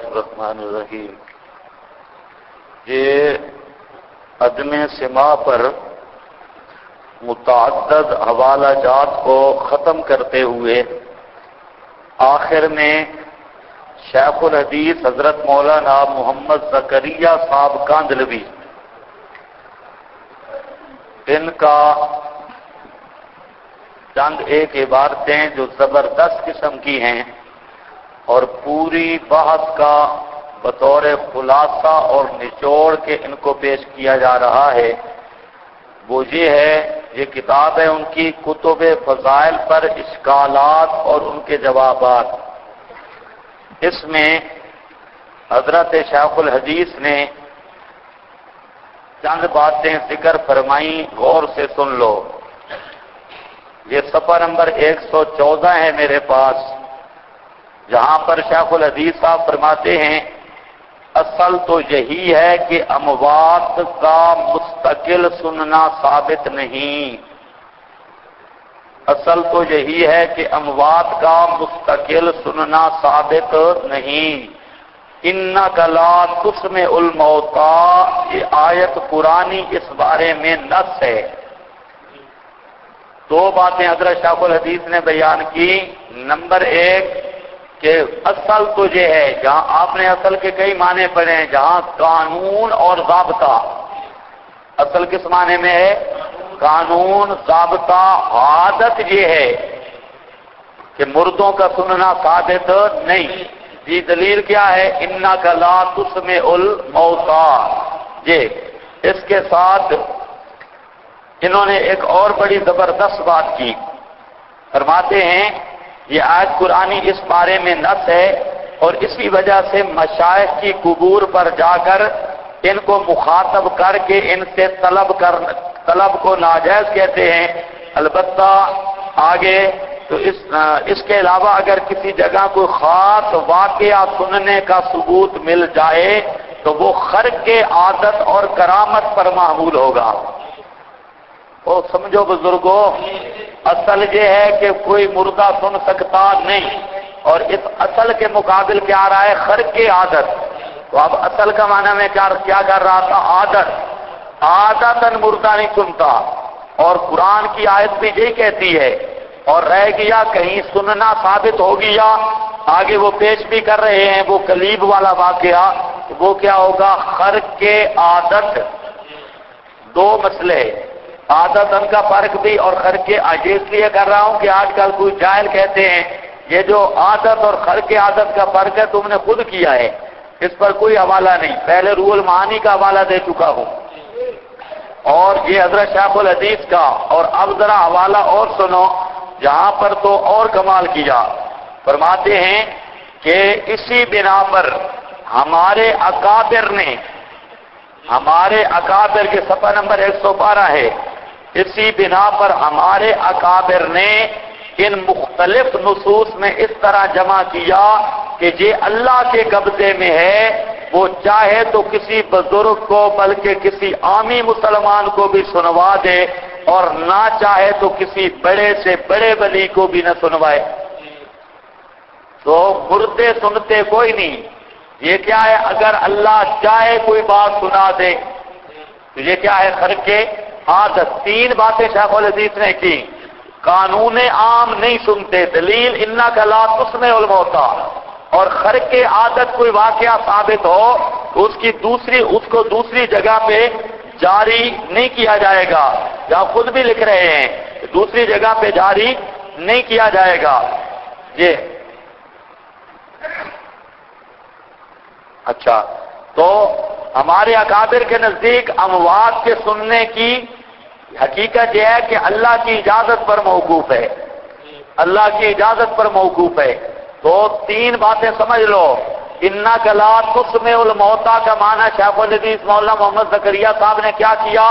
الرحمن الرحیم. یہ عدم سماع پر متعدد حوالہ جات کو ختم کرتے ہوئے آخر میں شیخ الحدیث حضرت مولانا محمد زکریا صاحب کاندھلوی ان کا چند ایک عبارتیں جو زبردست قسم کی ہیں اور پوری بحث کا بطور خلاصہ اور نچوڑ کے ان کو پیش کیا جا رہا ہے، وہ یہ ہے، یہ کتاب ہے ان کی کتب فضائل پر اشکالات اور ان کے جوابات. اس میں حضرت شیخ الحدیث نے چند باتیں ذکر فرمائیں، غور سے سن لو. یہ صفحہ نمبر 114 ہے میرے پاس، جہاں پر شیخ الحدیث صاحب فرماتے ہیں اصل تو یہی ہے کہ اموات کا مستقل سننا ثابت نہیں. اصل تو یہی ہے کہ اموات کا مستقل سننا ثابت نہیں. انک لا تسمع الموتى، یہ آیت قرآنی اس بارے میں نص ہے. دو باتیں حضرت شیخ الحدیث نے بیان کی. نمبر ایک کہ اصل تو یہ ہے، جہاں آپ نے اصل کے کئی معنی پڑھے ہیں، جہاں قانون اور ضابطہ. اصل کس معنی میں ہے؟ قانون، ضابطہ. عادت یہ ہے کہ مردوں کا سننا ثابت نہیں. جی دلیل کیا ہے؟ انک لا تسمع الموتى. یہ اس کے ساتھ انہوں نے ایک اور بڑی زبردست بات کی. فرماتے ہیں یہ آیت قرآنی اس بارے میں نص ہے، اور اسی وجہ سے مشائخ کی قبور پر جا کر ان کو مخاطب کر کے ان سے طلب کو ناجائز کہتے ہیں. البتہ آگے تو اس کے علاوہ اگر کسی جگہ کوئی خاص واقعہ سننے کا ثبوت مل جائے تو وہ خرق کے عادت اور کرامت پر معمول ہوگا. وہ سمجھو بزرگوں، اصل یہ ہے کہ کوئی مردہ سن سکتا نہیں، اور اس اصل کے مقابل کیا آ رہا ہے؟ خرق کی عادت. تو اب اصل کا معنی میں کیا کر رہا تھا؟ عادت. عادتاً مردہ نہیں سنتا، اور قرآن کی آیت بھی یہی کہتی ہے. اور رہ گیا کہیں سننا ثابت ہو گیا، آگے وہ پیش بھی کر رہے ہیں وہ کلیب والا واقعہ. وہ کیا ہوگا؟ خرق کے عادت. دو مسئلے، عادت ان کا فرق بھی اور خرق کے. اس لیے کر رہا ہوں کہ آج کل کوئی جاہل کہتے ہیں یہ جو عادت اور خرق کے عادت کا فرق ہے تم نے خود کیا ہے، اس پر کوئی حوالہ نہیں. پہلے روح المعانی کا حوالہ دے چکا ہوں، اور یہ حضرت شیخ الحدیث کا. اور اب ذرا حوالہ اور سنو، جہاں پر تو اور کمال کیا. فرماتے ہیں کہ اسی بنا پر ہمارے اکابر کے صفحہ نمبر 112 ہے. اسی بنا پر ہمارے اکابر نے ان مختلف نصوص میں اس طرح جمع کیا کہ یہ اللہ کے قبضے میں ہے، وہ چاہے تو کسی بزرگ کو بلکہ کسی عامی مسلمان کو بھی سنوا دے، اور نہ چاہے تو کسی بڑے سے بڑے ولی کو بھی نہ سنوائے. تو مردے سنتے کوئی نہیں. یہ کیا ہے؟ اگر اللہ چاہے کوئی بات سنا دے تو یہ کیا ہے؟ خرق کے عادت. تین باتیں شیخ الحدیث نے کی. قانون عام نہیں سنتے، دلیل انک لا تسمع الموتى. اور خرق کے عادت کوئی واقعہ ثابت ہو تو اس کو دوسری جگہ پہ جاری نہیں کیا جائے گا. جہاں خود بھی لکھ رہے ہیں دوسری جگہ پہ جاری نہیں کیا جائے گا. یہ اچھا، تو ہمارے اکابر کے نزدیک اموات کے سننے کی حقیقت یہ ہے کہ اللہ کی اجازت پر موقوف ہے. اللہ کی اجازت پر موقوف ہے. تو تین باتیں سمجھ لو. انک لا تسمع الموتى کا معنی شیخ الحدیث مولانا محمد زکریا صاحب نے کیا کیا؟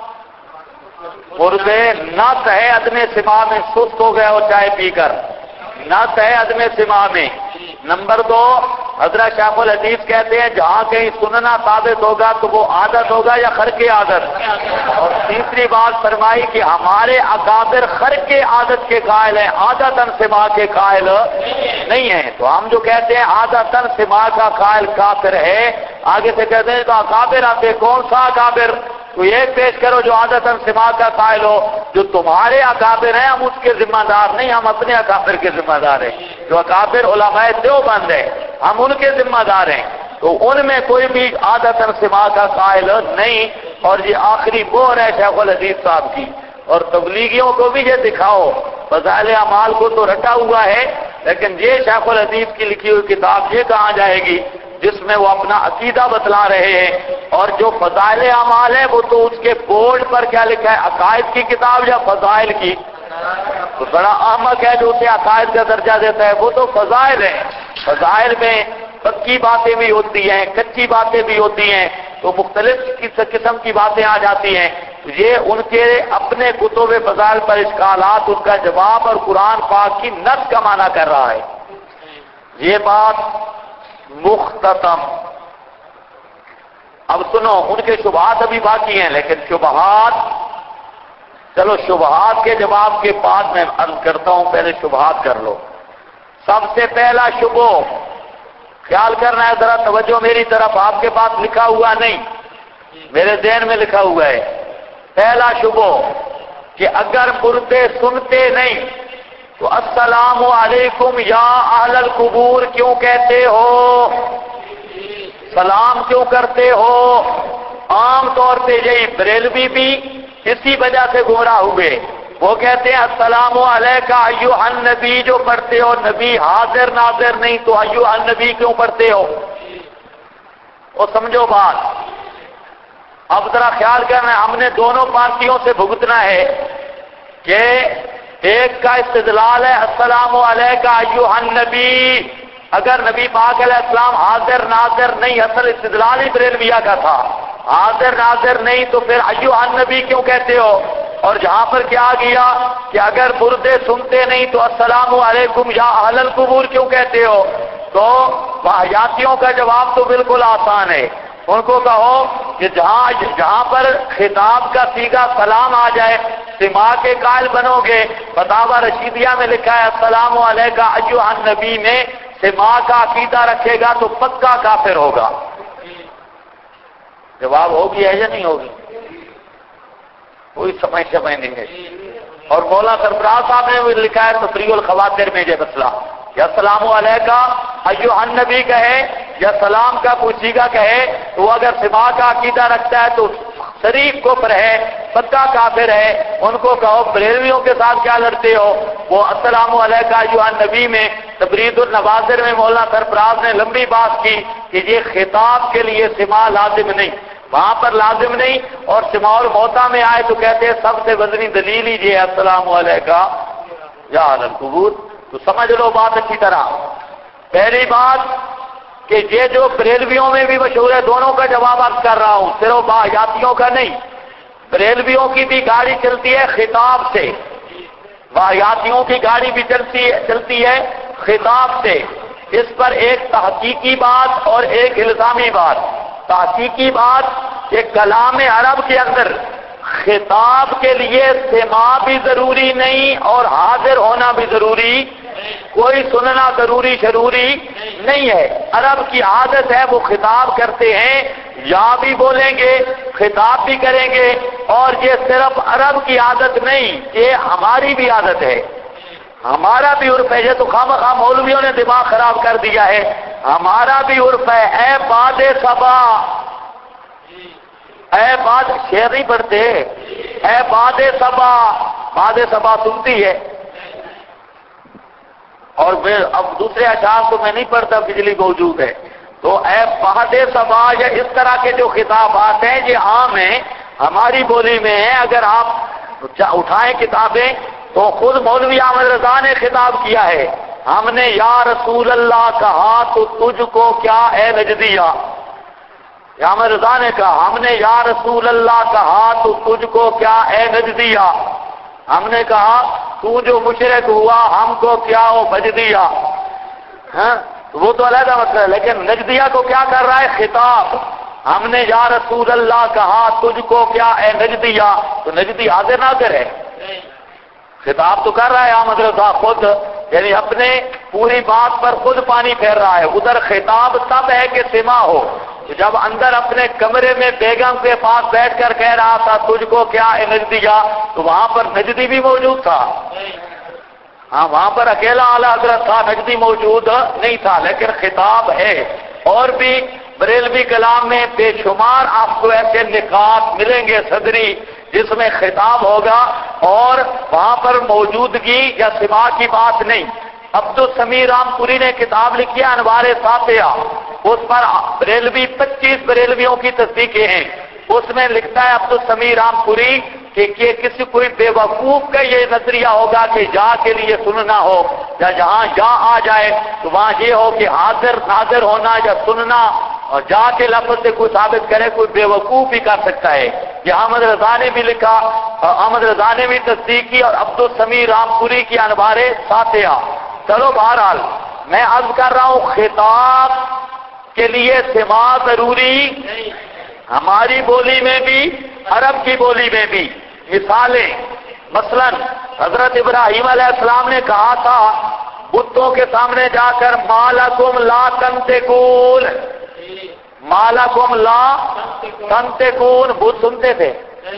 مردے نس ہے عدم سماع میں، سست ہو گئے ہو چائے پی کر، نس ہے عدم سماع میں. نمبر 2، حضرت شیخ الحدیث کہتے ہیں جہاں کہیں سننا ثابت ہوگا تو وہ عادت ہوگا یا خرق عادت. اور تیسری بات فرمائی کہ ہمارے اکابر خرق عادت کے قائل ہیں، عادتاً سماع کے قائل نہیں ہیں. تو ہم جو کہتے ہیں عادتاً سماع کا قائل کافر ہے، آگے سے کہتے ہیں تو اکابر آتے، کون سا اکابر؟ تو ایک پیش کرو جو عادتاً سماع کا قائل ہو. جو تمہارے اکابر ہیں ہم اس کے ذمہ دار نہیں، ہم اپنے اکابر کے ذمہ دار ہیں. جو اکابر علماء دیوبند ہیں ہم ان کے ذمہ دار ہیں، تو ان میں کوئی بھی عادتاً سماع کا قائل نہیں. اور یہ آخری مہر ہے شیخ الحدیث صاحب کی. اور تبلیغیوں کو بھی یہ دکھاؤ، فضائل اعمال کو تو رٹا ہوا ہے، لیکن یہ شیخ الحدیث کی لکھی ہوئی کتاب یہ کہاں جائے گی جس میں وہ اپنا عقیدہ بتلا رہے ہیں. اور جو فضائل اعمال ہے وہ تو اس کے بورڈ پر کیا لکھا ہے، عقائد کی کتاب یا فضائل کی؟ تو بڑا احمق ہے جو اسے عقائد کا درجہ دیتا ہے، وہ تو فضائل ہیں. فضائل میں پکی باتیں بھی ہوتی ہیں، کچی باتیں بھی ہوتی ہیں، تو مختلف قسم کی باتیں آ جاتی ہیں. یہ ان کے اپنے کتب فضائل پر اشکالات، ان کا جواب اور قرآن پاک کی نص کا معنی کر رہا ہے. یہ بات مختتم. اب سنو، ان کے شبہات ابھی باقی ہیں، لیکن شبہات، چلو شبہات کے جواب کے بعد میں عرض کرتا ہوں، پہلے شبہات کر لو. سب سے پہلا شبہ، خیال کرنا ہے ذرا توجہ میری طرف، آپ کے پاس لکھا ہوا نہیں، میرے ذہن میں لکھا ہوا ہے. پہلا شبہ کہ اگر مردے سنتے نہیں تو السلام علیکم یا اہل القبور کیوں کہتے ہو، سلام کیوں کرتے ہو؟ عام طور پہ یہی بریلوی بھی اسی وجہ سے گمراہ ہوئے. وہ کہتے ہیں السلام علیکہ ایھا النبی، جو پڑھتے ہو نبی حاضر ناظر نہیں تو ایھا النبی کیوں پڑھتے ہو؟ وہ سمجھو بات. اب ذرا خیال کرنا ہے، ہم نے دونوں پارٹیوں سے بھگتنا ہے کہ ایک کا استدلال ہے السلام علیکہ ایھا النبی، اگر نبی پاک علیہ السلام حاضر ناظر نہیں، اصل استدلال ہی بریلویہ کا تھا، حاضر ناظر نہیں تو پھر ایھا النبی کیوں کہتے ہو؟ اور جہاں پر کیا گیا کہ اگر مردے سنتے نہیں تو السلام علیکم یا اہل القبور کیوں کہتے ہو؟ تو واہیاتیوں کا جواب تو بالکل آسان ہے. ان کو کہو کہ جہاں پر خطاب کا صیغہ سلام آ جائے سماع کے قائل بنو گے. فتاوی رشیدیہ میں لکھا ہے السلام علیکہ ایھا النبی میں سماع کا عقیدہ رکھے گا تو پکا کافر ہوگا. جواب ہوگی ہے یا نہیں ہوگی؟ کوئی سمجھ نہیں ہے. اور مولا سرفراز صاحب نے بھی لکھا ہے تفریح الخواطر میں یہ مسئلہ، یا السلام علیکہ ایھا النبی کہے یا سلام کا کوئی صیغہ کہے تو اگر سماع کا عقیدہ رکھتا ہے تو شریف کفر ہے، پکا کافر ہے. ان کو کہو بریلویوں کے ساتھ کیا لڑتے ہو؟ وہ السلام علیکہ ایھا النبی میں تبرید النواظر میں مولانا سرفراز نے لمبی بات کی کہ یہ خطاب کے لیے سماع لازم نہیں، وہاں پر لازم نہیں. اور سماع الموتیٰ میں آئے تو کہتے ہیں سب سے وزنی دلیل ہی یہ السلام علیکہ یا اہل القبور. تو سمجھ لو بات اچھی طرح. پہلی بات کہ یہ جو بریلویوں میں بھی مشہور ہے، دونوں کا جواب عرض کر رہا ہوں، صرف واہیاتیوں کا نہیں. بریلویوں کی بھی گاڑی چلتی ہے خطاب سے، واہیاتیوں کی گاڑی بھی چلتی ہے خطاب سے. اس پر ایک تحقیقی بات اور ایک الزامی بات. تحقیقی بات کہ کلام عرب کے اندر خطاب کے لیے سماع بھی ضروری نہیں اور حاضر ہونا بھی ضروری، کوئی سننا ضروری نہیں ہے. عرب کی عادت ہے وہ خطاب کرتے ہیں، یا بھی بولیں گے خطاب بھی کریں گے. اور یہ صرف عرب کی عادت نہیں، یہ ہماری بھی عادت ہے، ہمارا بھی عرف ہے. یہ تو خواہ مولویوں نے دماغ خراب کر دیا ہے، ہمارا بھی عرف ہے. اے باد صبا، اے باد، شعر نہیں پڑھتے، اے باد صبا، باد صبا سنتی ہے. اور اب دوسرے اشعار تو میں نہیں پڑھتا، بجلی موجود ہے. تو اے باد صبا یا اس طرح کے جو خطابات ہیں یہ عام ہیں، ہماری بولی میں ہیں. اگر آپ اٹھائیں کتابیں تو خود مولوی احمد رضا نے خطاب کیا ہے. ہم نے یا رسول اللہ کہا تو تجھ کو کیا اے نجدیہ، احمد رضا نے کہا ہم نے یا رسول اللہ کہا تو تجھ کو کیا اے نجدیہ. ہم نے کہا تو جو مشرک ہوا ہم کو کیا وہ بج دیا. وہ تو علیحدہ مسئلہ ہے، لیکن نجدیہ کو کیا کر رہا ہے؟ خطاب. ہم نے یا رسول اللہ کہا، تجھ کو کیا اے نجدیہ؟ تو نجدی حاضر ناظر ہے، خطاب تو کر رہا ہے احمد رضا خود، یعنی اپنے پوری بات پر خود پانی پھیر رہا ہے. ادھر خطاب تب ہے کہ سما ہو، جب اندر اپنے کمرے میں بیگم کے پاس بیٹھ کر کہہ رہا تھا تجھ کو کیا اے نجدیہ، تو وہاں پر نجدی بھی موجود تھا. ہاں وہاں پر اکیلا اعلیٰ حضرت تھا، نجدی موجود نہیں تھا، لیکن خطاب ہے. اور بھی بریلوی کلام میں بے شمار آپ کو ایسے نکات ملیں گے صدری جس میں خطاب ہوگا اور وہاں پر موجودگی یا سما کی بات نہیں. عبدالسمیع رام پوری نے کتاب لکھی ہے انوار ساتیہ، اس پر بریلوی 25 بریلویوں کی تصدیقیں ہیں. اس میں لکھتا ہے عبدالسمیع رام پوری کہ کسی کوئی بے وقوف کا یہ نظریہ ہوگا کہ جا کے لیے سننا ہو، یا جہاں جا آ جائے تو وہاں یہ ہو کہ حاضر ناظر ہونا یا سننا، اور جا کے لفظ سے کوئی ثابت کرے کوئی بے وقوف ہی کر سکتا ہے. یہ احمد رضا نے بھی لکھا، احمد رضا نے بھی تصدیق کی، اور عبدالسمیع رام پوری کی انوار ساتیہ. چلو بہرحال میں عرض کر رہا ہوں خطاب کے لیے سما ضروری ہماری بولی میں بھی، عرب کی بولی میں بھی. مثالیں، مثلا حضرت ابراہیم علیہ السلام نے کہا تھا بتوں کے سامنے جا کر مالکم لا تنطقون، مالکم لا تنطقون. بت سنتے تھے.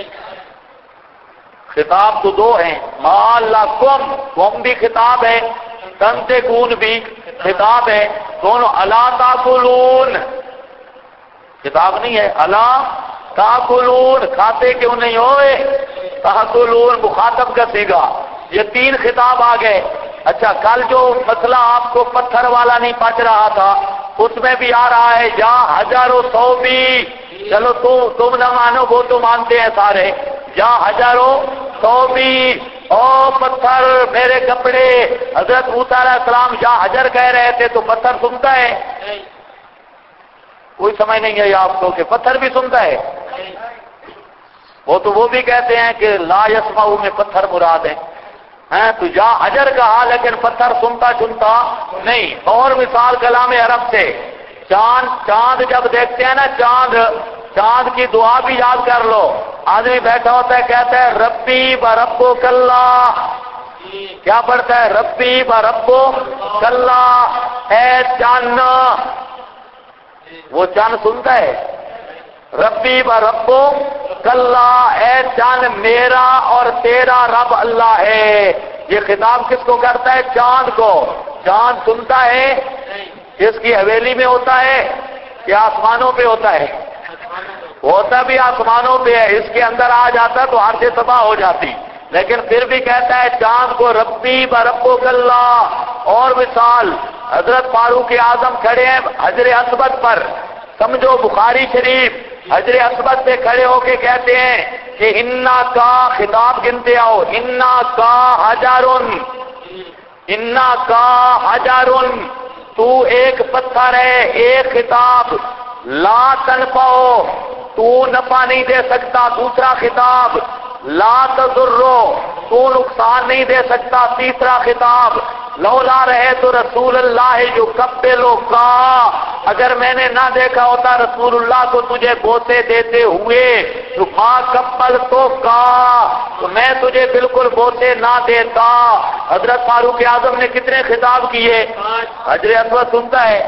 خطاب تو دو ہیں، مالکم قوم بھی خطاب ہے، تنطقون بھی خطاب ہے، دونوں. الا تاکلون خطاب نہیں ہے، الا تاکلون کھاتے کیوں نہیں ہوئے، تاکلون مخاطب کا صیغہ. یہ تین خطاب آ گئے. اچھا کل جو مسئلہ آپ کو پتھر والا نہیں پچ رہا تھا اس میں بھی آ رہا ہے یا ہزاروں سو بھی. چلو تم نہ مانو وہ تو مانتے ہیں سارے. یا ہزاروں سو بھی، او پتھر میرے کپڑے. حضرت موسیٰ علیہ السلام یا حجر کہہ رہے تھے تو پتھر سنتا ہے؟ کوئی سمجھ نہیں ہے آپ کو کہ پتھر بھی سنتا ہے. وہ بھی کہتے ہیں کہ لا یسمعو میں پتھر مراد ہے. تو یا حجر کہا لیکن پتھر سنتا نہیں. اور مثال کلام عرب سے چاند جب دیکھتے ہیں نا، چاند کی دعا بھی یاد کر لو. آدمی بیٹھا ہوتا ہے کہتا ہے ربی بربک اللہ، کیا پڑھتا ہے؟ ربی بربک اللہ، اے چاند. وہ چاند سنتا ہے؟ ربی بربک اللہ، اے چاند میرا اور تیرا رب اللہ ہے. یہ خطاب کس کو کرتا ہے؟ چاند کو. چاند سنتا ہے؟ اس کی حویلی میں ہوتا ہے یا آسمانوں پہ ہوتا ہے؟ ہوتا بھی آسمانوں پہ ہے. اس کے اندر آ جاتا تو عرش تباہ ہو جاتی، لیکن پھر بھی کہتا ہے چاند کو ربی بربک اللہ. اور مثال حضرت فاروق اعظم کھڑے ہیں حجر اسود پر، سمجھو بخاری شریف، حجر اسود پہ کھڑے ہو کے کہتے ہیں کہ انا کا خطاب گنتے آؤ، انا کا حجرن، انا کا حجرن، تو ایک پتھر ہے. ایک خطاب لا تنفعو، تو نفع نہیں دے سکتا. دوسرا خطاب لا تضرو، تو نقصان نہیں دے سکتا. تیسرا خطاب لولا رہے تو رسول اللہ جو قبلو کا، اگر میں نے نہ دیکھا ہوتا رسول اللہ کو تجھے بوسے دیتے ہوئے تو ماں قبل کا، تو میں تجھے بالکل بوسے نہ دیتا. حضرت فاروق اعظم نے کتنے خطاب کیے؟ حجر اسود سنتا ہے؟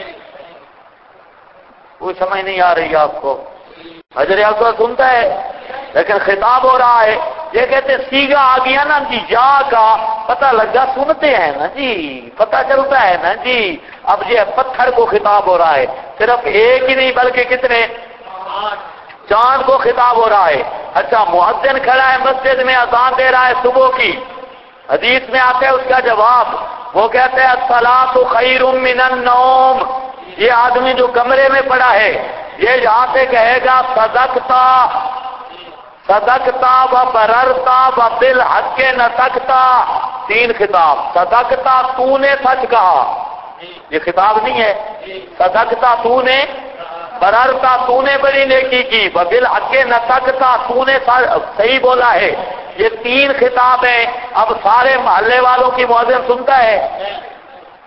کوئی سمجھ نہیں آ رہی آپ کو؟ حجر اسود سنتا ہے لیکن خطاب ہو رہا ہے. یہ کہتے سیگا آ گیا نا جی، جا کا پتہ لگا سنتے ہیں نا جی، پتہ چلتا ہے نا جی. اب یہ پتھر کو خطاب ہو رہا ہے، صرف ایک ہی نہیں بلکہ کتنے؟ چاند کو خطاب ہو رہا ہے. اچھا مؤذن کھڑا ہے مسجد میں اذان دے رہا ہے صبح کی، حدیث میں آتا ہے اس کا جواب، وہ کہتے ہیں الصلاۃ خیر من النوم. یہ آدمی جو کمرے میں پڑا ہے یہ یہاں سے کہے گا صدقتا، صدقتا و بررتا و بالحق نطقتا. تین خطاب، صدقتا تو نے سچ کہا، یہ خطاب نہیں ہے. صدقتا تو نے، بررتا تو نے بڑی نیکی کی، و بالحق نطقتا تو نے صحیح بولا ہے. یہ تین خطاب ہیں. اب سارے محلے والوں کی مؤذن سنتا ہے؟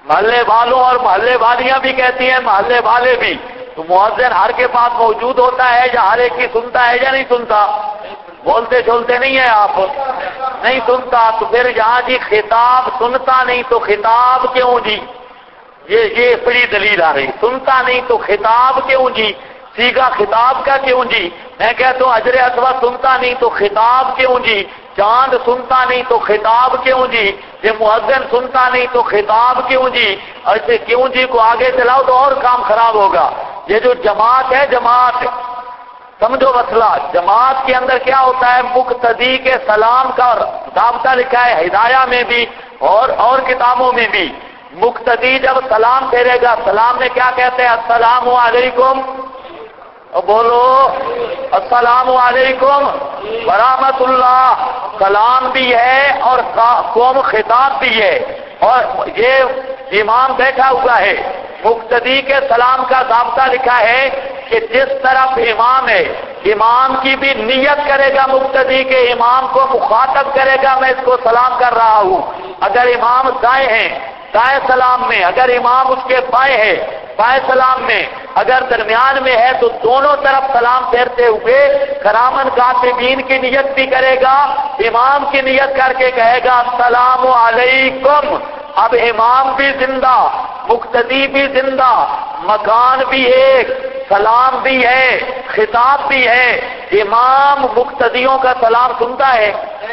محلے والوں اور محلے والیاں بھی کہتی ہیں، محلے والے بھی. تو مؤذن ہر کے پاس موجود ہوتا ہے یا ہر ایک کی سنتا ہے یا نہیں سنتا؟ بولتے چھولتے نہیں ہیں آپ؟ نہیں سنتا. تو پھر یہاں جی خطاب سنتا نہیں تو خطاب کیوں جی؟ یہ بڑی دلیل آ رہی. سنتا نہیں تو خطاب کیوں جی؟ سیگا خطاب کا کیوں جی؟ میں کہتا ہوں اجر اسود سنتا نہیں تو خطاب کیوں جی؟ چاند سنتا نہیں تو خطاب کیوں جی؟ یہ مؤذن سنتا نہیں تو خطاب کیوں جی؟ ایسے کیوں جی کو آگے چلاؤ تو اور کام خراب ہوگا. یہ جو جماعت ہے، جماعت سمجھو مسئلہ. جماعت کے اندر کیا ہوتا ہے؟ مقتدی کے سلام کا ضابطہ لکھا ہے ہدایہ میں بھی اور کتابوں میں بھی. مقتدی جب سلام پھیرے گا، سلام میں کیا کہتے ہیں؟ السلام علیکم. بولو السلام علیکم ورحمۃ اللہ. سلام بھی ہے اور قوم خطاب بھی ہے. اور یہ امام بیٹھا ہوا ہے، مقتدی کے سلام کا ضابطہ لکھا ہے کہ جس طرف امام ہے، امام کی بھی نیت کرے گا. مقتدی کے امام کو مخاطب کرے گا، میں اس کو سلام کر رہا ہوں. اگر امام دائیں ہیں دائیں سلام میں، اگر امام اس کے بائیں ہے بائیں سلام میں، اگر درمیان میں ہے تو دونوں طرف سلام پھیرتے ہوئے کرامن کاتبین کی نیت بھی کرے گا، امام کی نیت کر کے کہے گا السلام علیکم. اب امام بھی زندہ، مقتدی بھی زندہ، مکان بھی ایک، سلام بھی ہے، خطاب بھی ہے. امام مقتدیوں کا سلام سنتا ہے؟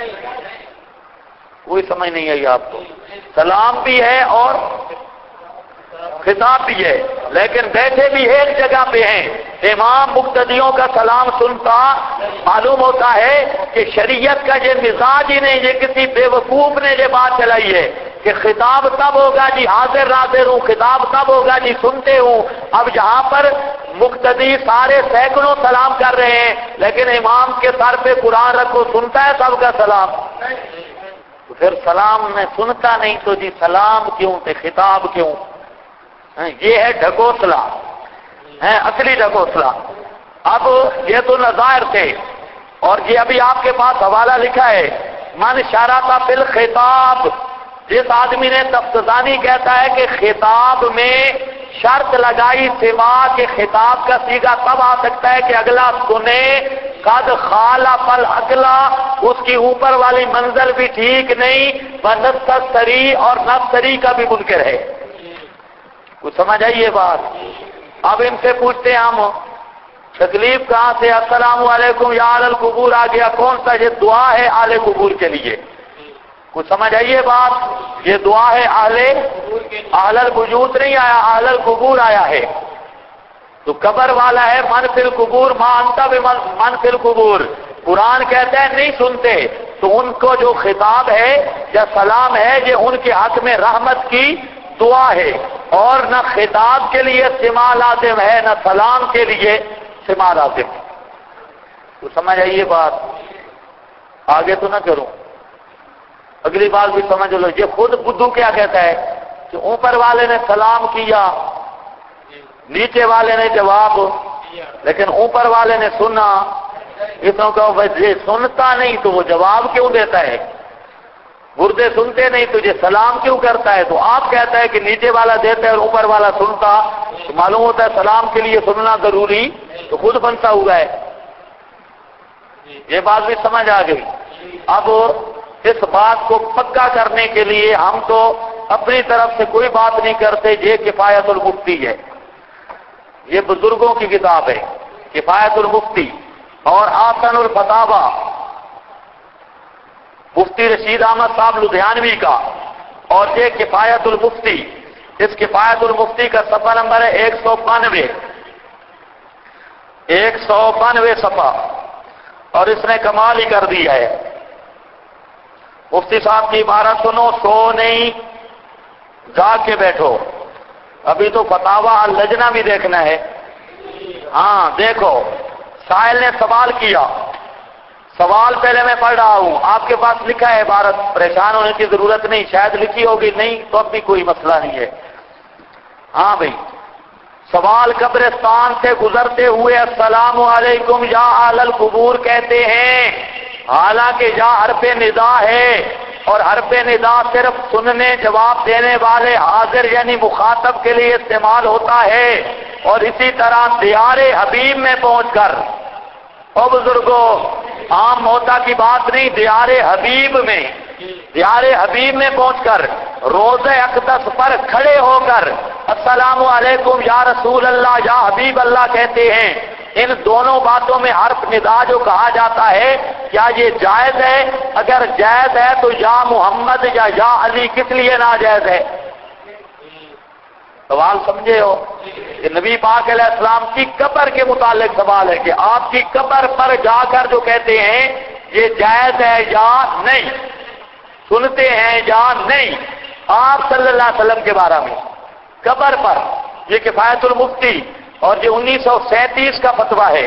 کوئی سمجھ نہیں آئی آپ کو؟ سلام بھی ہے اور خطاب بھی ہے، لیکن بیٹھے بھی ایک جگہ پہ ہیں. امام مقتدیوں کا سلام سنتا. معلوم ہوتا ہے کہ شریعت کا یہ مزاج ہی نہیں، یہ کسی بے وقوف نے یہ بات چلائی ہے کہ خطاب تب ہوگا جی حاضر ناظر ہوں، خطاب تب ہوگا جی سنتے ہوں. اب یہاں پر مقتدی سارے سینکڑوں سلام کر رہے ہیں، لیکن امام کے سر پہ قرآن رکھو، سنتا ہے سب کا سلام؟ تو پھر سلام میں سنتا نہیں تو جی سلام کیوں تھے، خطاب کیوں؟ یہ ہے ڈھکوسلا، ہے اصلی ڈھکوسلا. اب یہ تو نظائر تھے، اور یہ ابھی آپ کے پاس حوالہ لکھا ہے من شرط فی الخطاب. جس آدمی نے تفتزانی کہتا ہے کہ خطاب میں شرط لگائی سوا کہ خطاب کا صیغہ تب آ سکتا ہے کہ اگلا سنے، قد خالف الاگلا، اس کی اوپر والی منزل بھی ٹھیک نہیں، نستری اور نستری کا بھی منکر ہے. کچھ سمجھ آئی یہ بات؟ اب ان سے پوچھتے ہیں ہم تکلیف کہاں سے؟ السلام علیکم یا اہل القبور آ گیا، کون سا؟ یہ دعا ہے اہل قبور کے لیے. کچھ سمجھ آئیے بات؟ یہ دعا ہے اہل الوجود نہیں آیا، اہل القبور آیا ہے. تو قبر والا ہے من فی القبور ما انت بمن فی القبور. قرآن کہتا ہے نہیں سنتے، تو ان کو جو خطاب ہے یا سلام ہے یہ ان کے حق میں رحمت کی دعا ہے، اور نہ خطاب کے لیے سماع لازم ہے نہ سلام کے لیے سماع لازم ہے. تو سمجھ آئیے بات؟ آگے تو نہ کروں، اگلی بات بھی سمجھ لو. یہ خود بدھو کیا کہتا ہے کہ اوپر والے نے سلام کیا، نیچے والے نے جواب، لیکن اوپر والے نے سنا. اس نے کہا بھائی یہ سنتا نہیں تو وہ جواب کیوں دیتا ہے؟ مردے سنتے نہیں تو یہ سلام کیوں کرتا ہے؟ تو آپ کہتا ہے کہ نیچے والا دیتا ہے اور اوپر والا سنتا، تو معلوم ہوتا ہے سلام کے لیے سننا ضروری تو خود بنتا ہوا ہے. یہ بات بھی سمجھ آ گئی. اب اس بات کو پکا کرنے کے لیے ہم تو اپنی طرف سے کوئی بات نہیں کرتے. یہ کفایت المفتی ہے، یہ بزرگوں کی کتاب ہے کفایت المفتی، اور آسن الفتاوی مفتی رشید احمد صاحب لدھیانوی کا، اور یہ کفایت المفتی. اس کفایت المفتی کا صفحہ نمبر ہے 192 صفحہ، اور اس نے کمال ہی کر دیا ہے. مفتی صاحب کی عبارت سنو، سو نہیں جاگ کے بیٹھو. ابھی تو فتاوی اللجنہ بھی دیکھنا ہے. ہاں دیکھو، سائل نے سوال کیا، سوال پہلے میں پڑھ رہا ہوں، آپ کے پاس لکھا ہے عبارت، پریشان ہونے کی ضرورت نہیں، شاید لکھی ہوگی نہیں تو اب بھی کوئی مسئلہ نہیں ہے. ہاں بھائی، سوال قبرستان سے گزرتے ہوئے السلام علیکم یا اہل القبور کہتے ہیں، حالانکہ یا حرف ندا ہے اور حرف ندا صرف سننے جواب دینے والے حاضر یعنی مخاطب کے لیے استعمال ہوتا ہے، اور اسی طرح دیار حبیب میں پہنچ کر، او بزرگوں عام موتا کی بات نہیں، دیار حبیب میں، دیار حبیب میں پہنچ کر روضہ اقدس پر کھڑے ہو کر السلام علیکم یا رسول اللہ یا حبیب اللہ کہتے ہیں، ان دونوں باتوں میں حرف ندا جو کہا جاتا ہے کیا یہ جائز ہے؟ اگر جائز ہے تو یا محمد یا علی کس لیے ناجائز ہے؟ سوال سمجھے ہو؟ کہ نبی پاک علیہ السلام کی قبر کے متعلق سوال ہے کہ آپ کی قبر پر جا کر جو کہتے ہیں یہ جائز ہے یا نہیں، سنتے ہیں یا نہیں، آپ صلی اللہ علیہ وسلم کے بارے میں قبر پر، یہ کفایت المفتی اور یہ 1937 کا فتویٰ ہے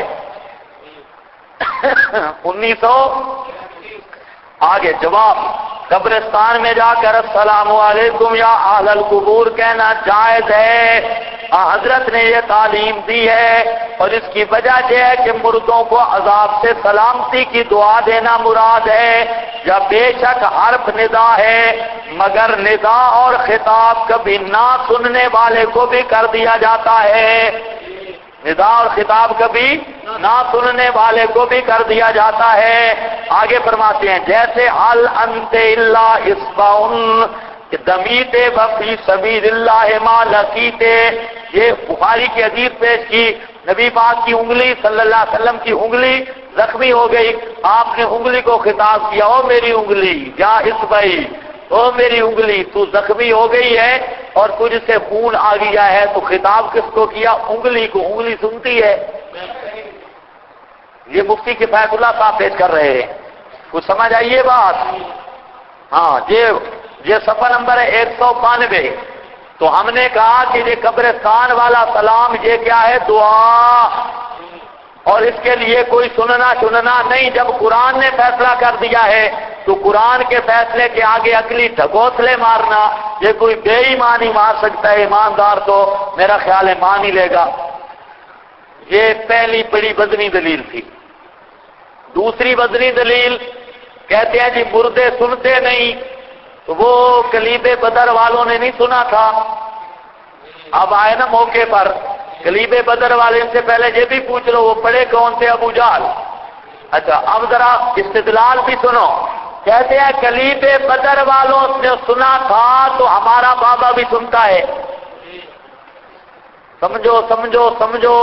1900 آگے جواب، قبرستان میں جا کر السلام علیکم یا اہل القبور کہنا جائز ہے، حضرت نے یہ تعلیم دی ہے، اور اس کی وجہ یہ ہے کہ مردوں کو عذاب سے سلامتی کی دعا دینا مراد ہے، یا بے شک حرف ندا ہے، مگر ندا اور خطاب کبھی نہ سننے والے کو بھی کر دیا جاتا ہے، ندا اور خطاب کبھی نہ سننے والے کو بھی کر دیا جاتا ہے۔ آگے فرماتے ہیں جیسے حل انت الا اسبعن دمیتے وفی سبیل اللہ ما لقیتے، یہ بخاری کی حدیث پیش کی، نبی پاک کی انگلی صلی اللہ علیہ وسلم کی انگلی زخمی ہو گئی، آپ نے انگلی کو خطاب کیا، او میری انگلی یا اصبعی، او میری انگلی تو زخمی ہو گئی ہے اور تجھ سے خون آ گیا ہے، تو خطاب کس کو کیا؟ انگلی کو، انگلی سنتی ہے۔ یہ مفتی کفایت اللہ صاحب پیش کر رہے ہیں، کچھ سمجھ آئیے بات؟ ہاں یہ صفحہ نمبر ہے 192۔ تو ہم نے کہا کہ یہ قبرستان والا سلام یہ کیا ہے؟ دعا، اور اس کے لیے کوئی سننا نہیں۔ جب قرآن نے فیصلہ کر دیا ہے تو قرآن کے فیصلے کے آگے عقلی ڈھکوسلے مارنا، یہ کوئی بے ایمان ہی مار سکتا ہے، ایماندار تو میرا خیال ہے مان ہی لے گا۔ یہ پہلی بڑی وزنی دلیل تھی۔ دوسری وزنی دلیل کہتے ہیں جی مردے سنتے نہیں، تو وہ کلیب بدر والوں نے نہیں سنا تھا، اب آئے نا موقع پر کلیب بدر والے، ان سے پہلے یہ بھی پوچھ لو وہ پڑھے کون تھے؟ ابو جہل۔ اچھا اب ذرا استدلال بھی سنو، کہتے ہیں کلیب بدر والوں نے سنا تھا تو ہمارا بابا بھی سنتا ہے، سمجھو سمجھو سمجھو،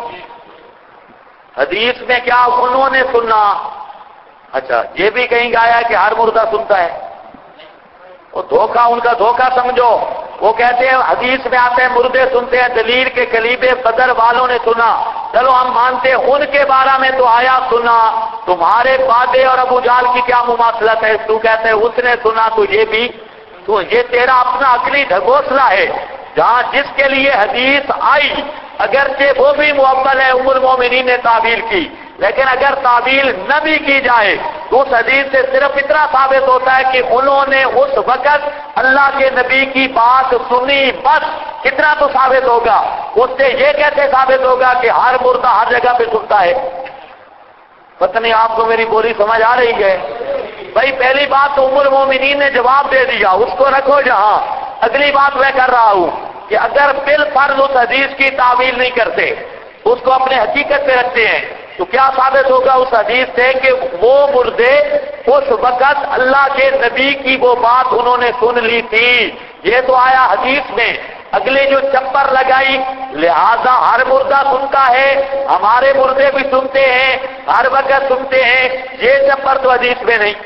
حدیث میں کیا انہوں نے سنا؟ اچھا یہ بھی کہیں گے آیا کہ ہر مردہ سنتا ہے، وہ دھوکہ، ان کا دھوکہ سمجھو۔ وہ کہتے ہیں حدیث میں آتے ہیں مردے سنتے ہیں، دلیل کے کلیب بدر والوں نے سنا، چلو ہم مانتے ہیں ان کے بارے میں تو آیا سنا، تمہارے بابے اور ابو جہل کی کیا مماثلت ہے؟ تو کہتے ہیں اس نے سنا، تو یہ بھی تو یہ تیرا اپنا عقلی ڈھگوسلا ہے، جہاں جس کے لیے حدیث آئی اگرچہ وہ بھی مؤول ہے، ام المومنین نے تعبیر کی، لیکن اگر تعبیر نہ بھی کی جائے تو اس حدیث سے صرف اتنا ثابت ہوتا ہے کہ انہوں نے اس وقت اللہ کے نبی کی بات سنی، بس کتنا تو ثابت ہوگا۔ اس سے یہ کیسے ثابت ہوگا کہ ہر مردہ ہر جگہ پہ سنتا ہے؟ پتہ نہیں آپ کو میری بولی سمجھ آ رہی ہے؟ بھائی پہلی بات تو ام المومنین نے جواب دے دیا، اس کو رکھو جہاں۔ اگلی بات میں کر رہا ہوں کہ اگر بالفرض اس حدیث کی تعویل نہیں کرتے، اس کو اپنے حقیقت پہ رکھتے ہیں، تو کیا ثابت ہوگا اس حدیث سے کہ وہ مردے اس وقت اللہ کے نبی کی وہ بات انہوں نے سن لی تھی؟ یہ تو آیا حدیث میں۔ اگلی جو چپر لگائی لہذا ہر مردہ سنتا ہے، ہمارے مردے بھی سنتے ہیں، ہر وقت سنتے ہیں، یہ چپر تو حدیث میں نہیں۔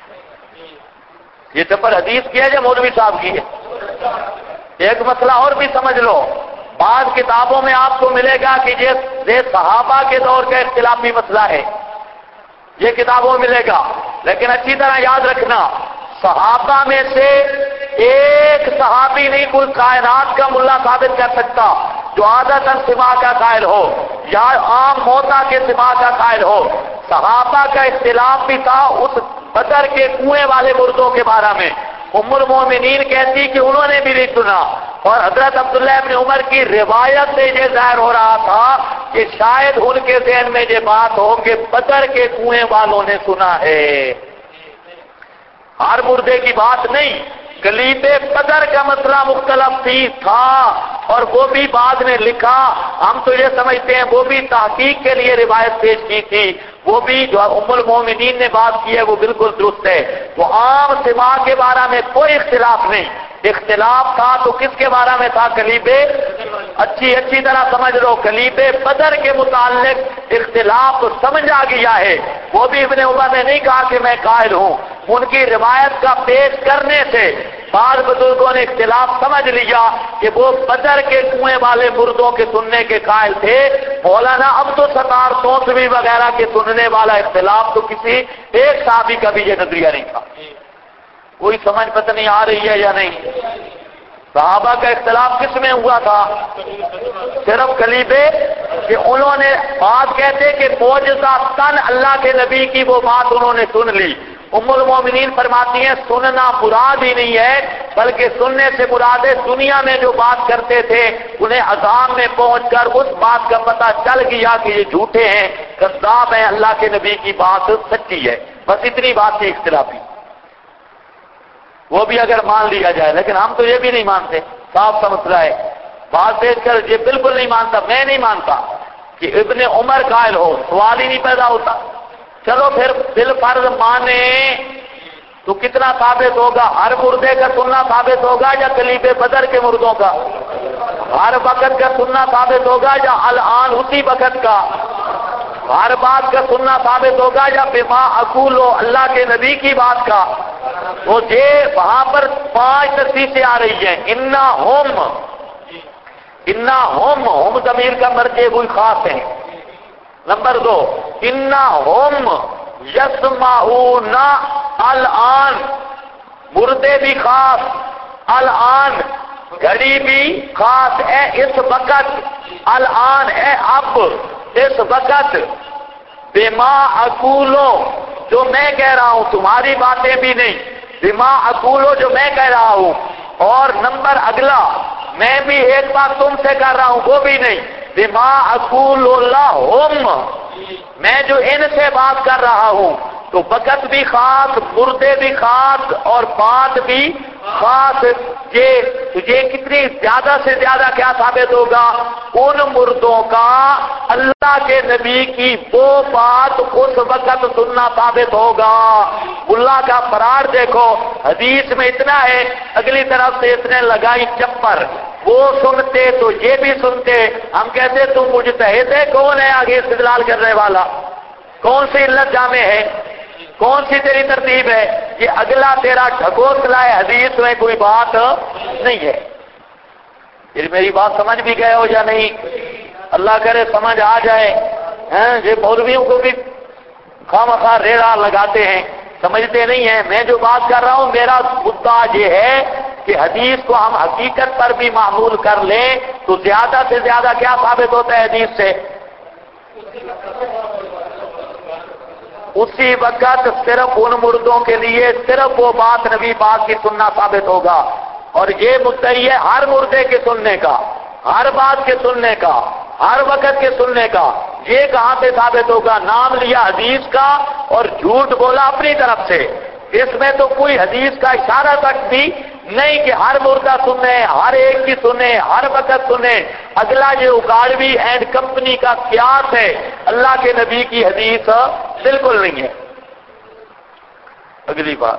یہ چپر حدیث کی ہے یا مولوی صاحب کی ہے؟ ایک مسئلہ اور بھی سمجھ لو، بعض کتابوں میں آپ کو ملے گا کہ یہ صحابہ کے دور کا اختلافی مسئلہ ہے، یہ کتابوں میں ملے گا، لیکن اچھی طرح یاد رکھنا صحابہ میں سے ایک صحابی نہیں کوئی کائنات کا ملا ثابت کر سکتا جو عادتاً سماع کا قائل ہو یا عام موتا کے سماع کا قائل ہو۔ صحابہ کا اختلاف بھی تھا اس بدر کے کنویں والے مردوں کے بارے میں۔ ام المومنین کہتی کہ انہوں نے بھی نہیں سنا، اور حضرت عبداللہ ابن عمر کی روایت سے یہ ظاہر ہو رہا تھا کہ شاید ان کے ذہن میں یہ بات ہو کہ بدر کے کنویں والوں نے سنا ہے۔ ہر مردے کی بات نہیں. کلیب بدر کا مسئلہ مختلف تھا اور وہ بھی بعد میں لکھا. ہم تو یہ سمجھتے ہیں وہ بھی تحقیق کے لیے روایت پیش کی تھی. وہ بھی جو ام المومنین نے بات کی ہے وہ بالکل درست ہے. وہ عام سما کے بارے میں کوئی اختلاف نہیں. اختلاف تھا تو کس کے بارے میں تھا؟ کلیب. اچھی طرح سمجھ لو، کلیب بدر کے متعلق اختلاف تو سمجھ آ گیا ہے. وہ بھی ابن عمر نے نہیں کہا کہ میں قائل ہوں. ان کی روایت کا پیش کرنے سے بعض بزرگوں نے اختلاف سمجھ لیا کہ وہ بدر کے کنویں والے مردوں کے سننے کے قائل تھے. مولانا عبدالستار توسوی وغیرہ کے سننے والا اختلاف تو کسی ایک صحابی کا بھی یہ نظریہ نہیں تھا. کوئی سمجھ پتہ نہیں آ رہی ہے یا نہیں؟ صحابہ کا اختلاف کس میں ہوا تھا؟ صرف کلیبے کہ انہوں نے بات کہتے کہ معجزہ تن اللہ کے نبی کی وہ بات انہوں نے سن لی. ام المومنین فرماتی ہیں سننا مراد ہی نہیں ہے بلکہ سننے سے مراد ہے دنیا میں جو بات کرتے تھے انہیں عذاب میں پہنچ کر اس بات کا پتہ چل گیا کہ یہ جھوٹے ہیں، کذاب ہیں، اللہ کے نبی کی بات سچی ہے. بس اتنی بات تھی اختلافی. وہ بھی اگر مان لیا جائے، لیکن ہم تو یہ بھی نہیں مانتے. صاف سا مسئلہ ہے. بات دیکھ کر یہ بالکل نہیں مانتا، میں نہیں مانتا کہ ابن عمر قائل ہو، سوال ہی نہیں پیدا ہوتا. چلو پھر بالفرض مانے تو کتنا ثابت ہوگا؟ ہر مردے کا سننا ثابت ہوگا یا کلیب بدر کے مردوں کا؟ ہر وقت کا سننا ثابت ہوگا یا الان اسی وقت کا؟ ہر بات کا سننا ثابت ہوگا یا بما اقولو اللہ کے نبی کی بات کا؟ تو یہ وہاں پر 5 تفصیلیں آ رہی ہیں. ہم ضمیر کا مرجع وہی خاص ہیں. نمبر 2 انہم یسمعون الان، مردے بھی خاص، الان گھڑی بھی خاص ہے، اس وقت، الان ہے اب، اس وقت. بما اقولو جو میں کہہ رہا ہوں، تمہاری باتیں بھی نہیں، بما اقولو جو میں کہہ رہا ہوں. اور نمبر اگلا میں بھی ایک بات تم سے کر رہا ہوں وہ بھی نہیں، بما اقول لہم، میں جو ان سے بات کر رہا ہوں تو وقت بھی خاص، مردے بھی خاص اور بات بھی خاص. یہ کتنی زیادہ سے زیادہ کیا ثابت ہوگا؟ ان مردوں کا اللہ کے نبی کی وہ بات اس وقت سننا ثابت ہوگا. اللہ کا فرار دیکھو، حدیث میں اتنا ہے، اگلی طرف سے اتنے لگائی چپر. وہ سنتے تو یہ بھی سنتے. ہم کہتے تم مجتہد ہے، کون ہے آگے استدلال کرنے والا؟ کون سی علت جامع ہے؟ کون سی تیری ترتیب ہے؟ یہ اگلا تیرا ڈھکوسلا ہے، حدیث میں کوئی بات نہیں ہے. پھر میری بات سمجھ بھی گئے ہو یا نہیں؟ اللہ کرے سمجھ آ جائے. یہ مولویوں کو بھی خواہ ریڑا لگاتے ہیں، سمجھتے نہیں ہیں. میں جو بات کر رہا ہوں میرا مدعا یہ ہے کہ حدیث کو ہم حقیقت پر بھی معمول کر لیں تو زیادہ سے زیادہ کیا ثابت ہوتا ہے حدیث سے؟ اسی وقت صرف ان مردوں کے لیے صرف وہ بات نبی پاک کی سننا ثابت ہوگا. اور یہ مدعی ہے ہر مردے کے سننے کا، ہر بات کے سننے کا، ہر وقت کے سننے کا. یہ کہاں سے ثابت ہوگا؟ نام لیا حدیث کا اور جھوٹ بولا اپنی طرف سے. اس میں تو کوئی حدیث کا اشارہ تک بھی نہیں کہ ہر مردہ سنے، ہر ایک کی سنے، ہر وقت سنے. اگلا یہ اگاڑوی اینڈ کمپنی کا قیاس ہے، اللہ کے نبی کی حدیث بالکل نہیں ہے. اگلی بات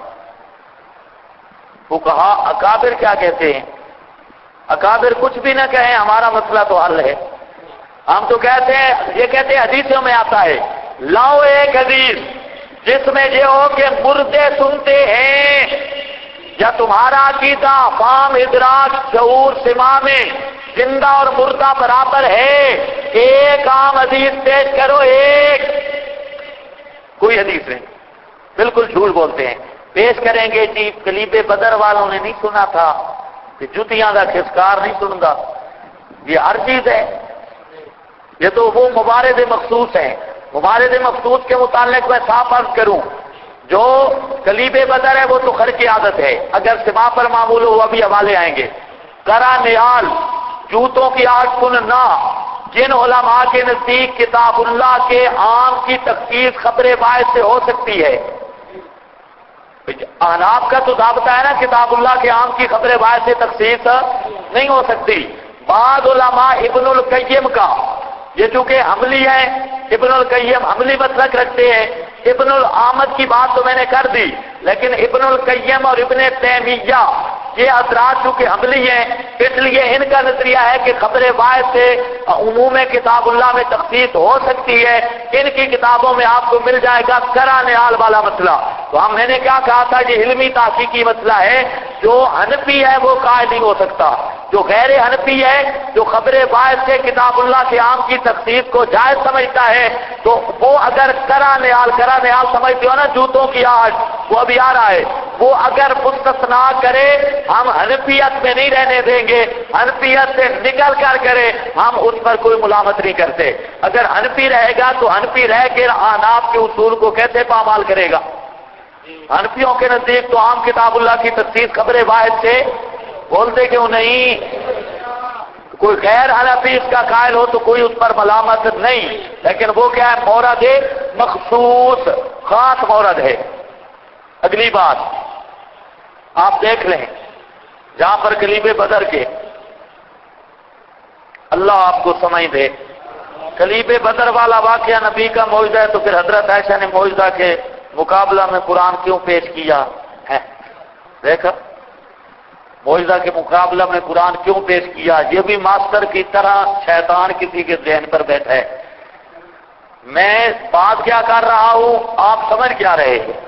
وہ کہا اکابر کیا کہتے ہیں؟ اکابر کچھ بھی نہ کہیں، ہمارا مسئلہ تو حل ہے. ہم تو کہتے ہیں، یہ کہتے ہیں حدیثوں میں آتا ہے، لاؤ ایک حدیث جس میں یہ ہو کہ مردے سنتے ہیں، یا تمہارا عقیدہ فام ادراک شعور سما میں زندہ اور مردہ برابر ہے. ایک عام حدیث پیش کرو. ایک کوئی حدیث نہیں، بالکل جھوٹ بولتے ہیں. پیش کریں گے جی کلیب بدر والوں نے نہیں سنا تھا کہ جتیاں کا کھسکار نہیں سنتا. یہ ہر چیز ہے. یہ تو وہ مبارد مخصوص ہیں. مبارد مخصوص کے متعلق میں صاف عرض کروں، جو کلیب بدر ہے وہ تو خر کی عادت ہے، اگر سما پر معمول ہوا بھی حوالے آئیں گے. کرا نیال جوتوں کی آگ سننا، جن علماء کے نزدیک کتاب اللہ کے عام کی تخصیص خبر باعث سے ہو سکتی ہے. احناف کا تو ضابطہ ہے نا کتاب اللہ کے عام کی خبر واحد سے تخصیص نہیں ہو سکتی. بعض علماء ابن القیم کا، یہ چونکہ حملی ہے، ابن القیم حملی مسلک رکھتے ہیں. ابن العامد کی بات تو میں نے کر دی، لیکن ابن القیم اور ابن تیمیہ یہ حضرات چونکہ حملی ہیں، اس لیے ان کا نظریہ ہے کہ خبر واحد سے عموم کتاب اللہ میں تخصیص ہو سکتی ہے. ان کی کتابوں میں آپ کو مل جائے گا کرانِ حال والا مسئلہ. تو میں نے کیا کہا تھا، یہ علمی تحقیقی مسئلہ ہے. جو حنفی ہے وہ قائل نہیں ہو سکتا. جو غیر حنفی ہے، جو خبر واحد سے کتاب اللہ کے عام کی تخصیص کو جائز سمجھتا ہے، تو وہ اگر کرانِ حال سمجھتے ہو نا، جوتوں کی آج وہ ابھی آ رہا ہے، وہ اگر مستثنا کرے ہم حنفیت میں نہیں رہنے دیں گے، حنفیت سے نکل کر کرے ہم اس پر کوئی ملامت نہیں کرتے. اگر حنفی رہے گا تو حنفی رہ کے احناف کے اصول کو کیسے پامال کرے گا؟ حنفیوں کے نزدیک تو عام کتاب اللہ کی تخصیص خبر واحد سے بولتے کیوں نہیں؟ کوئی غیر حنفی اس کا قائل ہو تو کوئی اس پر ملامت نہیں، لیکن وہ کیا ہے؟ مورد مخصوص، خاص مورد ہے. اگلی بات آپ دیکھ لیں، جہاں پر کلیب بدر کے، اللہ آپ کو سمجھ دے، کلیب بدر والا واقعہ نبی کا معجزہ ہے، تو پھر حضرت عائشہ نے معجزہ کے مقابلہ میں قرآن کیوں پیش کیا ہے؟ دیکھا، معجزہ کے مقابلہ میں قرآن کیوں پیش کیا؟ یہ بھی ماسٹر کی طرح شیطان کسی کے ذہن پر بیٹھا ہے. میں بات کیا کر رہا ہوں، آپ سمجھ کیا رہے ہیں؟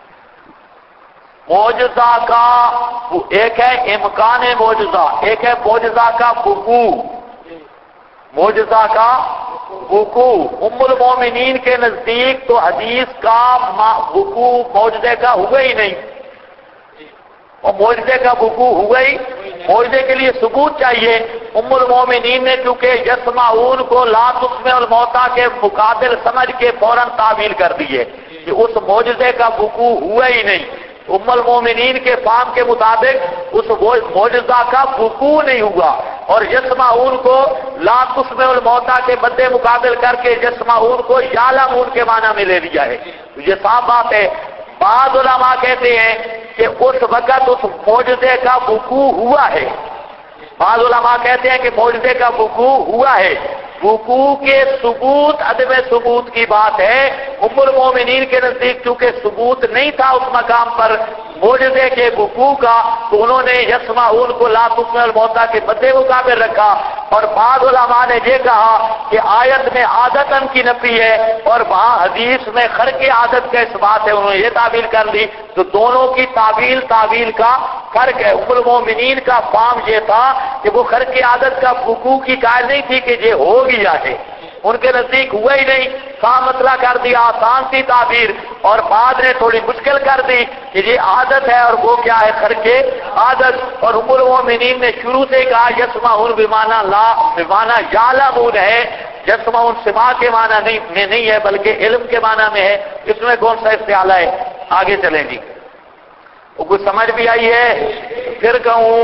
معجزہ کا ایک ہے امکان معجزہ، ایک ہے معجزہ کا وقوع. معجزہ کا وقوع ام المومنین کے نزدیک تو حدیث کا وقوع معجزے کا ہوا ہی نہیں، اور معجزے کا وقوع ہوا ہی، معجزے کے لیے ثبوت چاہیے. ام المومنین نے چونکہ یسمعون کو لا تسمع الموتیٰ کے مقابل سمجھ کے فوراً تعویل کر دیے کہ اس معجزے کا وقوع ہوا ہی نہیں. ام المومنین کے فہم کے مطابق اس معجزہ کا وقوع نہیں ہوا، اور یسمعون کو لا تسمع الموتیٰ کے مد مقابل کر کے یسمعون کو یعلمون کے معنی میں لے لیا ہے. تو یہ صاف بات ہے. بعض علماء کہتے ہیں کہ اس وقت اس معجزے کا وقوع ہوا ہے. بعض علماء کہتے ہیں کہ معجزے کا وقوع ہوا ہے. وقوع کے ثبوت عدم ثبوت کی بات ہے. ام المومنین کے نزدیک چونکہ ثبوت نہیں تھا اس مقام پر معجزے کے وقوع کا، تو انہوں نے یسمعون کو لا تسمع الموتیٰ کے مد مقابل رکھا. اور بعض علماء نے یہ کہا کہ آیت میں عادتاً کی نفی ہے اور وہاں حدیث میں خرق عادت کا اس بات ہے، انہوں نے یہ تعبیر کر لی. تو دونوں کی تعویل کا فرق ہے. ام المومنین کا فہم یہ تھا کہ وہ خرق عادت کا وقوع کی قائل نہیں تھی کہ یہ ہو گیا ہے، ان کے نزدیک ہوا ہی نہیں. صاف مسئلہ کر دیا، آسان سی تعبیر، اور بعد نے تھوڑی مشکل کر دی کہ یہ عادت ہے اور وہ کیا ہے؟ خرق عادت. اور ام المومنین نے شروع سے کہا یسمعون بمعنی لا بمعنی یعلمون ہے، یسمعون سماع کے معنی نہیں ہے بلکہ علم کے معنی میں ہے. اس میں کون سا استعارہ ہے؟ آگے چلیں جی. وہ کچھ سمجھ بھی آئی ہے؟ پھر کہوں؟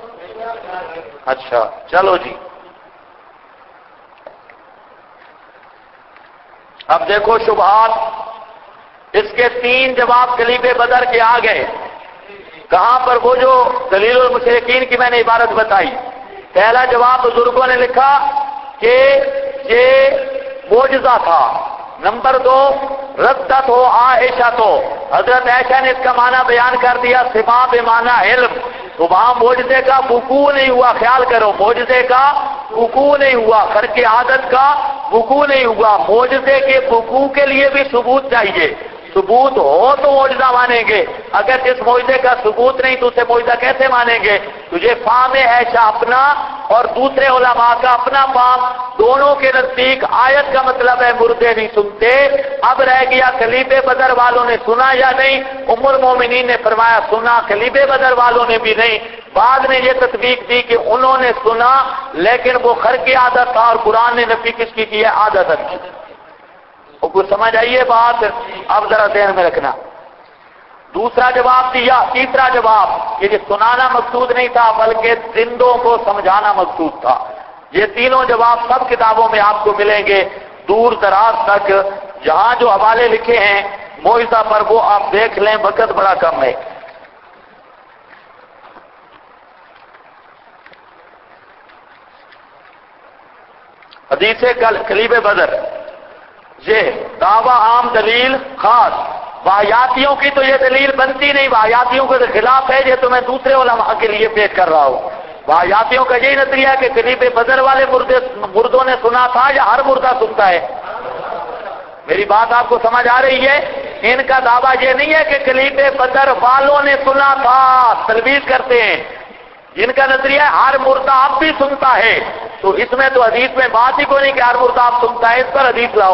اچھا چلو جی. اب دیکھو شبہات، اس کے 3 جواب کلیب بدر کے آ گئے. کہاں پر؟ وہ جو دلیل المشرکین کی میں نے عبارت بتائی. پہلا جواب بزرگوں نے لکھا کہ یہ معجزہ تھا. نمبر 2 ردت ہو عائشہ، تو حضرت عائشہ نے اس کا معنی بیان کر دیا سماع بمعنی علم. تو وہاں معجزے کا وقوع نہیں ہوا. خیال کرو، معجزے کا وقوع نہیں ہوا، خرق عادت کا وقوع نہیں ہوا. معجزے کے وقوع کے لیے بھی ثبوت چاہیے. ثبوت ہو تو معجزہ مانیں گے، اگر جس معجزے کا ثبوت نہیں تو اسے معجزہ کیسے مانیں گے؟ تجھے فہم عائشہ اپنا اور دوسرے علماء کا اپنا فہم، دونوں کے نزدیک آیت کا مطلب ہے مردے نہیں سنتے. اب رہ گیا کلیب بدر والوں نے سنا یا نہیں. ام المومنین نے فرمایا سنا، کلیب بدر والوں نے بھی نہیں. بعد میں یہ تطبیق دی کہ انہوں نے سنا لیکن وہ خرق عادت تھا، اور قرآن نے نفی کس کی ہے؟ عادت کی. وہ کچھ سمجھ آئیے بات؟ اب ذرا ذہن میں رکھنا. دوسرا جواب دیا. تیسرا جواب یہ سنانا مقصود نہیں تھا بلکہ زندوں کو سمجھانا مقصود تھا. یہ تینوں جواب سب کتابوں میں آپ کو ملیں گے دور دراز تک. جہاں جو حوالے لکھے ہیں معجزہ پر وہ آپ دیکھ لیں، وقت بڑا کم ہے. حدیث کلیب بدر، یہ دعویٰ عام دلیل خاص، واحیاتیوں کی تو یہ دلیل بنتی نہیں، واحیاتیوں کے خلاف ہے، یہ تو میں دوسرے علماء کے لیے پیش کر رہا ہوں۔ واحیاتیوں کا یہی نظریہ ہے کہ کلیب بدر والے مردوں نے سنا تھا یا ہر مردہ سنتا ہے؟ میری بات آپ کو سمجھ آ رہی ہے؟ ان کا دعویٰ یہ نہیں ہے کہ کلیب بدر والوں نے سنا تھا، تلویز کرتے ہیں۔ جن کا نظریہ ہے ہر مردہ اب بھی سنتا ہے، تو اس میں تو حدیث میں بات ہی کوئی نہیں کہ ہر مردہ اب سنتا ہے، اس پر حدیث لاؤ۔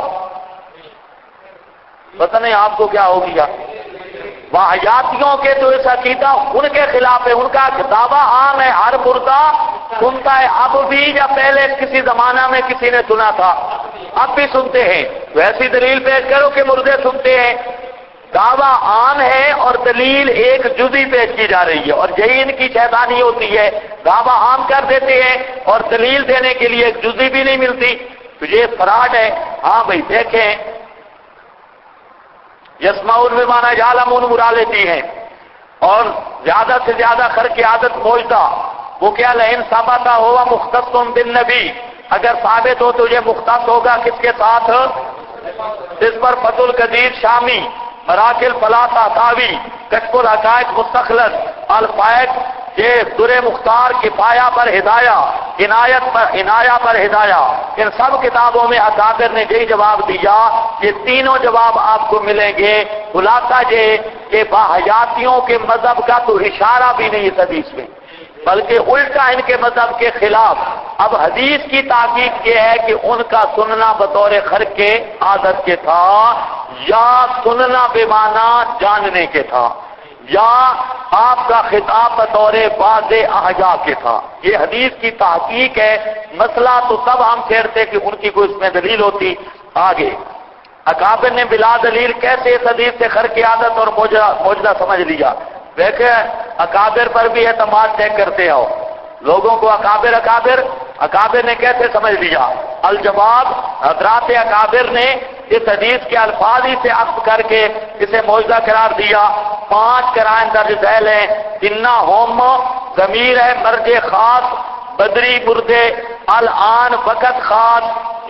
پتہ نہیں آپ کو کیا ہو گیا۔ واحیاتیوں کے تو اس عقیدہ ان کے خلاف ہے، ان کا دعویٰ عام ہے ہر مردہ سنتا ہے، اب بھی یا پہلے کسی زمانہ میں کسی نے سنا تھا، اب بھی سنتے ہیں، تو ایسی دلیل پیش کرو کہ مردے سنتے ہیں۔ دعویٰ عام ہے اور دلیل ایک جزئی پیش کی جا رہی ہے، اور یہی ان کی شیطانی ہوتی ہے، دعویٰ عام کر دیتے ہیں اور دلیل دینے کے لیے ایک جزئی بھی نہیں ملتی، تو یہ فراڈ ہے۔ ہاں بھائی دیکھیں، یسمعون بمعنی یعلمون مرا لیتی ہیں، اور زیادہ سے زیادہ خر کی عادت موجدہ، وہ کیا لئن ثابت ہوا مختص بالنبی، اگر ثابت ہو تو یہ مختص ہوگا کس کے ساتھ؟ جس پر فتح القدیر شامی، مراکل فلاطہ تاوی، کشف الحقائق مستخلص، الفائق یہ در مختار، کفایہ پر ہدایہ، عنایہ پر ہدایہ، ان سب کتابوں میں اکابر نے یہی جواب دیا۔ یہ تینوں جواب آپ کو ملیں گے۔ خلاصہ یہ کہ واحیاتیوں کے مذہب کا تو اشارہ بھی نہیں اس حدیث میں، بلکہ الٹا ان کے مذہب کے خلاف۔ اب حدیث کی تحقیق یہ ہے کہ ان کا سننا بطور خرق کے عادت کے تھا، یا سننا بے معنی جاننے کے تھا، یا آپ کا خطاب بطور بعض احجاء کے تھا۔ یہ حدیث کی تحقیق ہے۔ مسئلہ تو تب ہم چھیڑتے کہ ان کی کوئی اس میں دلیل ہوتی۔ آگے اکابر نے بلا دلیل کیسے اس حدیث سے خرق کی عادت اور موجدہ سمجھ لیا؟ دیکھیں اکابر پر بھی اعتماد چیک کرتے ہو، لوگوں کو اکابر نے کیسے سمجھ لیا؟ الجواب، حضرات اکابر نے اس حدیث کے الفاظ ہی سے عقد کر کے اسے موجزہ قرار دیا۔ 5 قرائن درج ذیل ہیں۔ انا ہوم ضمیر ہے مرج خاص، بدری مردے، الان وقت خاص،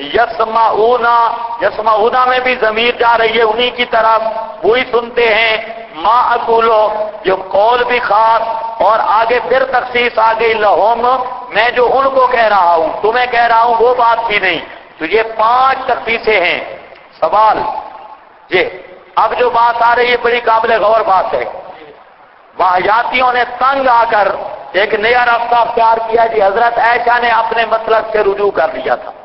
یسمعونا میں بھی ضمیر جا رہی ہے انہی کی طرف، وہی سنتے ہیں۔ ما اقولو جو قول بھی خاص، اور آگے پھر تخصیص آ گئی لہم، میں جو ان کو کہہ رہا ہوں تمہیں کہہ رہا ہوں وہ بات بھی نہیں۔ تو یہ 5 تخصیصیں ہیں۔ سوال یہ اب جو بات آ رہی ہے بڑی قابل غور بات ہے۔ واحیاتیوں نے تنگ آ کر ایک نیا راستہ اختیار کیا جی حضرت عائشہ نے اپنے مسلک سے رجوع کر لیا تھا۔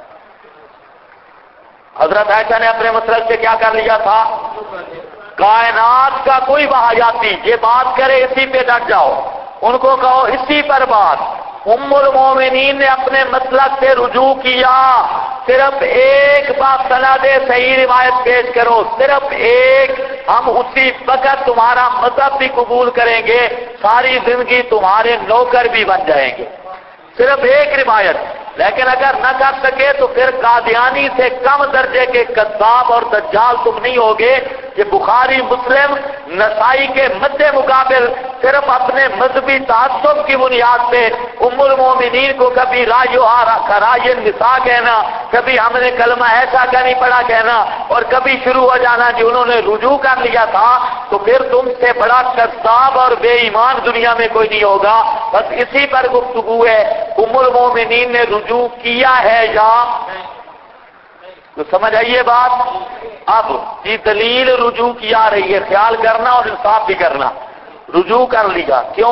حضرت عائشہ نے اپنے مسلک سے کیا کر لیا تھا؟ کائنات کا کوئی واحیاتی یہ بات کرے اسی پہ ڈٹ جاؤ، ان کو کہو اسی پر بات۔ ام المومنین نے اپنے مسلک سے رجوع کیا، صرف ایک بات سند صحیح روایت پیش کرو، صرف ایک، ہم اسی وقت تمہارا مذہب بھی قبول کریں گے، ساری زندگی تمہارے نوکر بھی بن جائیں گے، صرف ایک روایت۔ لیکن اگر نہ کر سکے تو پھر قادیانی سے کم درجے کے کذاب اور دجال تم نہیں ہوگے کہ بخاری مسلم نسائی کے مد مقابل صرف اپنے مذہبی تعصب کی بنیاد پہ ام المومنین کو کبھی رائے نساء کہنا، کبھی ہم نے کلمہ ایسا کا نہیں پڑھا کہنا، اور کبھی شروع ہو جانا کہ انہوں نے رجوع کر لیا تھا، تو پھر تم سے بڑا کذاب اور بے ایمان دنیا میں کوئی نہیں ہوگا۔ بس اسی پر گفتگو ہے، ام المومنین نے رجوع کیا ہے یا تو سمجھ آئیے بات۔ اب یہ دلیل رجوع کی آ رہی ہے، خیال کرنا اور انصاف بھی کرنا۔ رجوع کر لیا کیوں؟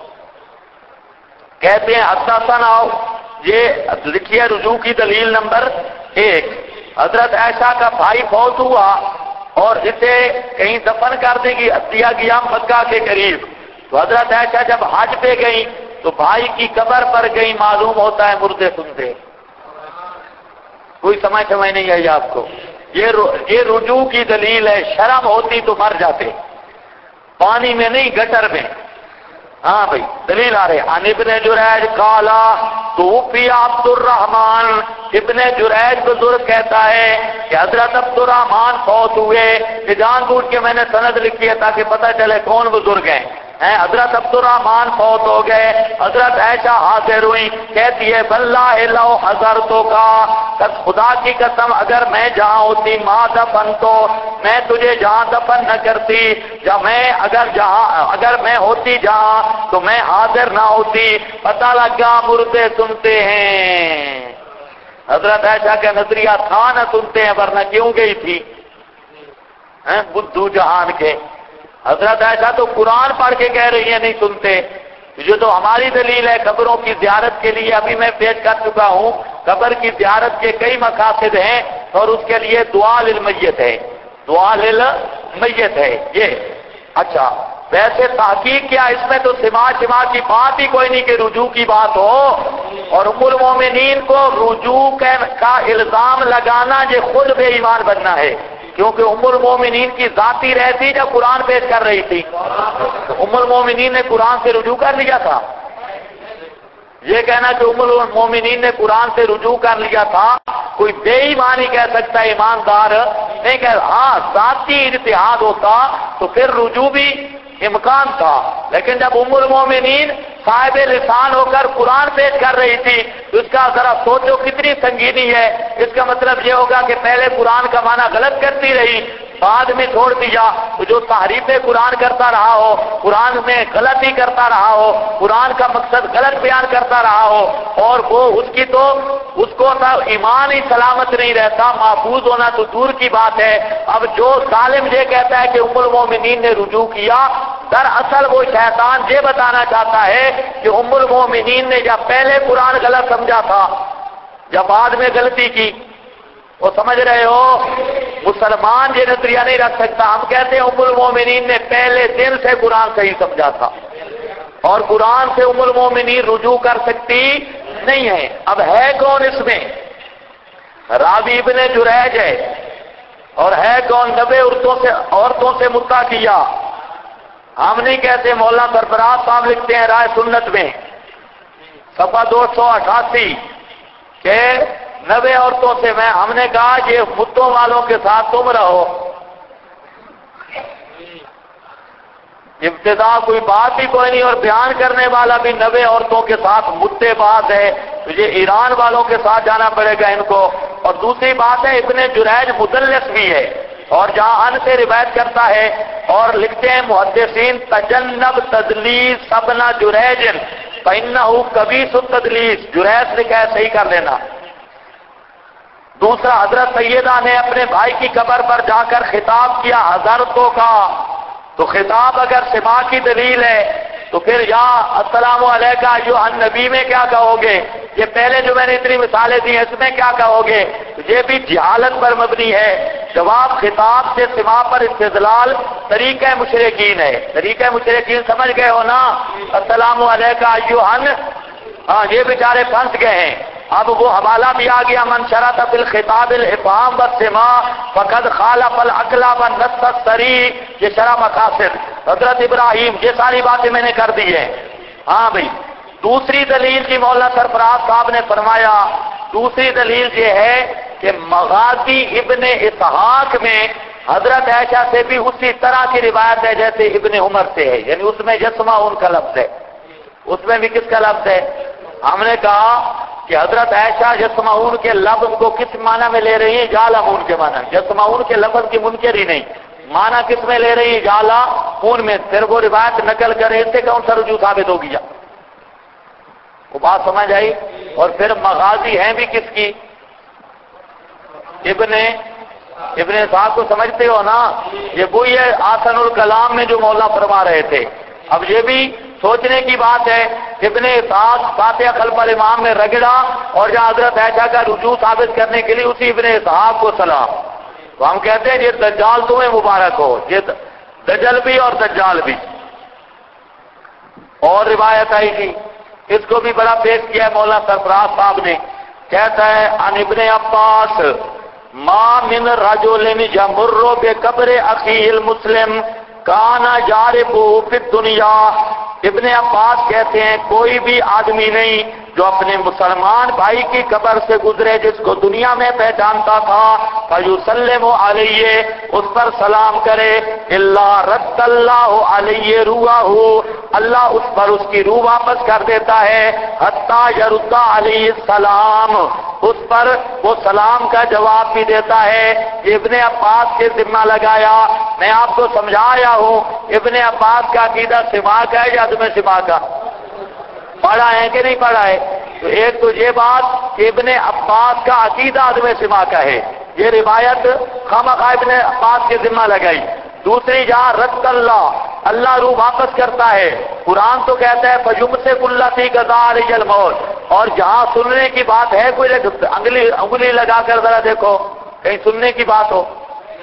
کہتے ہیں حدثنا، یہ لکھیے رجوع کی دلیل نمبر 1، حضرت عائشہ کا بھائی فوت ہوا اور اسے کہیں دفن کر دیا گیا مکہ کے قریب، تو حضرت عائشہ جب حج پہ گئی تو بھائی کی قبر پر گئی، معلوم ہوتا ہے مردے سنتے۔ کوئی سمجھ نہیں آئی آپ کو؟ یہ رجوع کی دلیل ہے، شرم ہوتی تو مر جاتے، پانی میں نہیں گٹر میں۔ ہاں بھائی دلیل آ رہے، عن ابن جریج قالا توفی عبد الرحمن، ابن جریج بزرگ کہتا ہے کہ حضرت عبد الرحمن فوت ہوئے، کہ جان بوجھ کے میں نے سند لکھی ہے تاکہ پتہ چلے کون بزرگ ہیں۔ حضرت عبد الرحمان فوت ہو گئے، حضرت عائشہ حاضر ہوئی، کہتی ہے واللہ لو حضرتو کا، خدا کی قسم اگر میں جہاں ہوتی ما دفن تو میں تجھے جہاں دفن نہ کرتی، یا میں اگر میں ہوتی جہاں تو میں حاضر نہ ہوتی، پتہ لگا مردے سنتے ہیں۔ حضرت عائشہ کا نظریہ تھا نہ سنتے ہیں، ورنہ کیوں گئی تھی بدھو جہان کے۔ حضرت عائشہ تو قرآن پڑھ کے کہہ رہی ہیں نہیں سنتے، یہ تو ہماری دلیل ہے۔ قبروں کی زیارت کے لیے ابھی میں پیش کر چکا ہوں، قبر کی زیارت کے کئی مقاصد ہیں، اور اس کے لیے دعا للمیت ہے، دعا للمیت ہے یہ۔ اچھا ویسے تحقیق کیا اس میں تو سماع کی بات ہی کوئی نہیں کہ رجوع کی بات ہو، اور ام المومنین کو رجوع کا الزام لگانا یہ خود بے ایمان بننا ہے، کیونکہ ام المومنین کی ذاتی رہتی جب قرآن پیش کر رہی تھی، ام المومنین نے قرآن سے رجوع کر لیا تھا۔ یہ کہنا کہ ام المومنین نے قرآن سے رجوع کر لیا تھا، کوئی بے ایمان ہی کہہ سکتا ہے، ایماندار نہیں کہ ہاں ذاتی اجتہاد ہوتا تو پھر رجوع بھی امکان تھا، لیکن جب ام المومنین صاحب لسان ہو کر قرآن پیش کر رہی تھی تو اس کا ذرا سوچو کتنی سنگینی ہے۔ اس کا مطلب یہ ہوگا کہ پہلے قرآن کا معنی غلط کرتی رہی، بعد میں چھوڑ دیا، تو جو تحریف قرآن کرتا رہا ہو، قرآن میں غلطی کرتا رہا ہو، قرآن کا مقصد غلط بیان کرتا رہا ہو، اور وہ اس کو ایمان ہی سلامت نہیں رہتا، محفوظ ہونا تو دور کی بات ہے۔ اب جو ظالم یہ کہتا ہے کہ ام المومنین نے رجوع کیا، دراصل وہ شیطان یہ بتانا چاہتا ہے کہ ام المومنین نے یا پہلے قرآن غلط سمجھا تھا یا بعد میں غلطی کی۔ وہ سمجھ رہے ہو، مسلمان یہ نظریہ نہیں رکھ سکتا۔ ہم کہتے ہیں ام المومنین نے پہلے دن سے قرآن صحیح سمجھا تھا، اور قرآن سے ام المومنین رجوع کر سکتی نہیں ہے۔ اب ہے کون اس میں؟ راوی ابن جریج ہے، اور ہے کون؟ 90 عورتوں سے مدعا کیا۔ ہم نہیں کہتے، مولانا سرفراز صاحب لکھتے ہیں رائے سنت میں صفحہ 288 کہ 90 عورتوں سے ہم نے کہا یہ مدعوں والوں کے ساتھ تم رہو، ابتدا کوئی بات ہی کوئی نہیں، اور بیان کرنے والا بھی 90 عورتوں کے ساتھ مدعے باز ہے، تو یہ ایران والوں کے ساتھ جانا پڑے گا ان کو۔ اور دوسری بات ہے ابن جریج مدلس بھی ہے، اور جہاں ان سے روایت کرتا ہے، اور لکھتے ہیں محدثین تجنب تدلیس ابن جریج فإنہ کبیث التدلیس، جریج لکھا ہے صحیح کر لینا۔ دوسرا حضرت سیدہ نے اپنے بھائی کی قبر پر جا کر خطاب کیا حضرتوں کا، تو خطاب اگر سماع کی دلیل ہے تو پھر یا السلام علیکہ ایھا النبی میں کیا کہو گے؟ یہ پہلے جو میں نے اتنی مثالیں دی ہیں اس میں کیا کہو گے؟ یہ بھی جہالت پر مبنی ہے۔ جواب خطاب سے سماع پر استدلال طریقہ مشرکین ہے۔ طریقہ مشرکین سمجھ گئے ہو نا؟ السلام علیکہ ایھا ہاں یہ بیچارے پھنس گئے ہیں۔ اب وہ حوالہ بھی آ گیا، من شرط فی الخطاب الابہام والسماع فقد خالف العقل والنص الصریح، یہ شرح مقاصد حضرت ابراہیم، یہ ساری باتیں میں نے کر دی ہیں۔ ہاں بھائی دوسری دلیل کی مولانا سرفراز صاحب نے فرمایا، دوسری دلیل یہ ہے کہ مغازی ابن اسحاق میں حضرت عائشہ سے بھی اسی طرح کی روایت ہے جیسے ابن عمر سے ہے، یعنی اس میں یسمعون کا لفظ ہے، اس میں بھی کس کا لفظ ہے؟ ہم نے کہا کہ حضرت عائشہ یسمعون کے لفظ کو کس معنی میں لے رہی ہیں؟ یعلمون کے معنی، یسمعون کے لفظ کی منکر ہی نہیں، معنی کس میں لے رہی ہیں؟ یعلمون میں۔ پھر وہ روایت نقل کرے، اس سے کون سا رجوع ثابت ہو گیا؟ وہ بات سمجھ آئی؟ اور پھر مغازی ہیں بھی کس کی؟ ابن صاحب کو سمجھتے ہو نا؟ یہ وہی ہے آسن الکلام میں جو مولانا فرما رہے تھے۔ اب یہ بھی سوچنے کی بات ہے، ابن اسحاق فاتحہ خلف الامام میں رگڑا، اور جہاں حضرت عائشہ کا رجوع ثابت کرنے کے لیے اسی ابن اسحاق کو سلام۔ تو ہم کہتے ہیں یہ دجال تمہیں مبارک ہو، یہ دجل بھی اور دجال بھی۔ اور روایت آئی تھی، اس کو بھی بڑا پیش کیا ہے مولانا سرفراز صاحب نے، کہتا ہے عن ابن عباس ما من رجل یمر بقبر اخیہ المسلم کان یعرفہ فی الدنیا ابن عباس کہتے ہیں کوئی بھی آدمی نہیں جو اپنے مسلمان بھائی کی قبر سے گزرے جس کو دنیا میں پہچانتا تھا فیسلم علیہ اس پر سلام کرے الا رد اللہ علیہ روحہ اللہ اس پر اس کی روح واپس کر دیتا ہے حتی یرد علیہ السلام اس پر وہ سلام کا جواب بھی دیتا ہے. ابن عباس کے ذمہ لگایا. میں آپ کو سمجھایا ہوں ابن عباس کا عقیدہ سماک ہے یا عدم سماک کا؟ پڑھا ہے کہ نہیں پڑھا ہے؟ تو ایک تو یہ بات کہ ابن عباس کا عقیدہ عدم سماک کا ہے، یہ روایت خامخواہ ابن عباس کے ذمہ لگائی. دوسری جہاں رد اللہ روح واپس کرتا ہے، قرآن تو کہتا ہے فَيُمْسِكُ الَّتِي قَضَىٰ عَلَيْهَا الْمَوْتَ، اور جہاں سننے کی بات ہے کوئی انگلی لگا کر ذرا دیکھو کہیں سننے کی بات ہو.